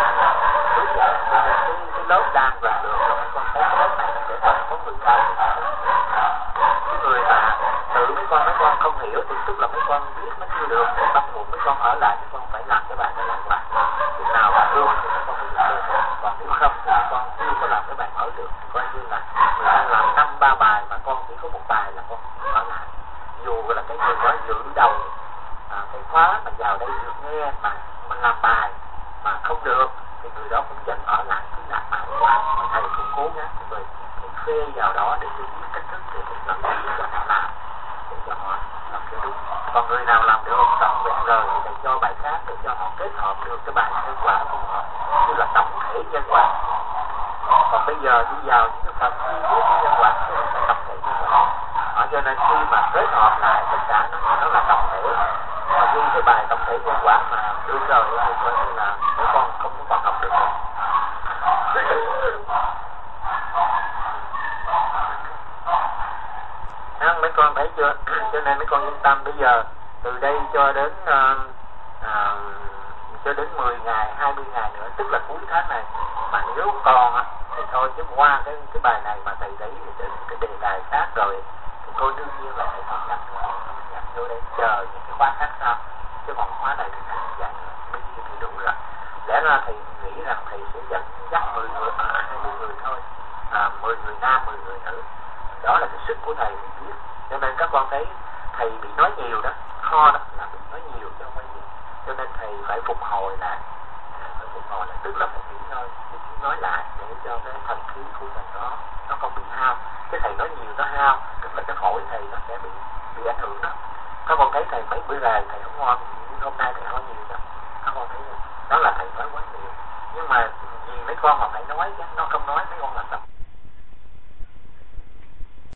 cái lớp đang làm được rồi con thấy cái lớp này để con có người thầy. Cái người mà tự mấy con không hiểu thì tức là mấy con biết nó chưa được thì bắt buộc mấy con ở lại, mấy con phải làm cái bài đó lại hoài. Chừng nào mà hương thì mấy con mới được, còn nếu không thì mấy con chưa dự đầu cái khóa mà vào đây được nghe mà làm bài mà không được thì người đó cũng vẫn ở lại cứ làm bài mà thầy cũng cố gắng người phê vào đó để tôi biết cách thức để mình làm cho họ làm để cho họ làm cho đúng. Còn người nào làm được trọn vẹn rồi thì thầy cho bài khác để cho họ kết hợp được cái bài nhân quả của họ, như là tổng thể nhân quả. Còn bây giờ đi vào những cái phần chi tiết nhân quả thì phải tổng thể nhân quả. Cho nên khi mà kết hợp lại tất cả nó là tổng thể. Mà khi cái bài tổng thể nhân quả mà đưa rồi thì coi như là mấy con không còn học được nữa. Mấy con thấy chưa? Cho nên mấy con yên tâm, bây giờ từ đây cho đến 10 ngày, 20 ngày nữa, tức là cuối tháng này, mà nếu còn thì thôi, chứ qua cái bài này mà thầy thấy thì đến cái đề tài khác rồi thì thôi đương nhiên là thầy không nhận vô đây chờ những cái khóa khác sau, chứ còn khóa này thì thầy dạy bây giờ thì đủ rồi. Lẽ ra thầy nghĩ rằng thầy sẽ dẫn dắt 10 người, 20 người thôi, 10 người nam, 10 người nữ. Đó là cái sức của thầy biết. Cho nên các con thấy thầy bị nói nhiều đó, ho đó là bị nói nhiều chứ không phải gì. Cho nên thầy phải phục hồi lại, tức là phải nghỉ ngơi, nói lại để cho cái thần khí của mình nó không bị hao. Cái thầy nói nhiều nó hao, tức là cái phổi thầy nó sẽ bị ảnh hưởng đó. Các con thấy thầy mấy bữa rày thầy không ho, hôm nay thầy ho nhiều đó. Các con thấy không? Đó là thầy nói quá nhiều. Nhưng mà vì mấy con mà phải nói chứ, nó không nói mấy con làm sao?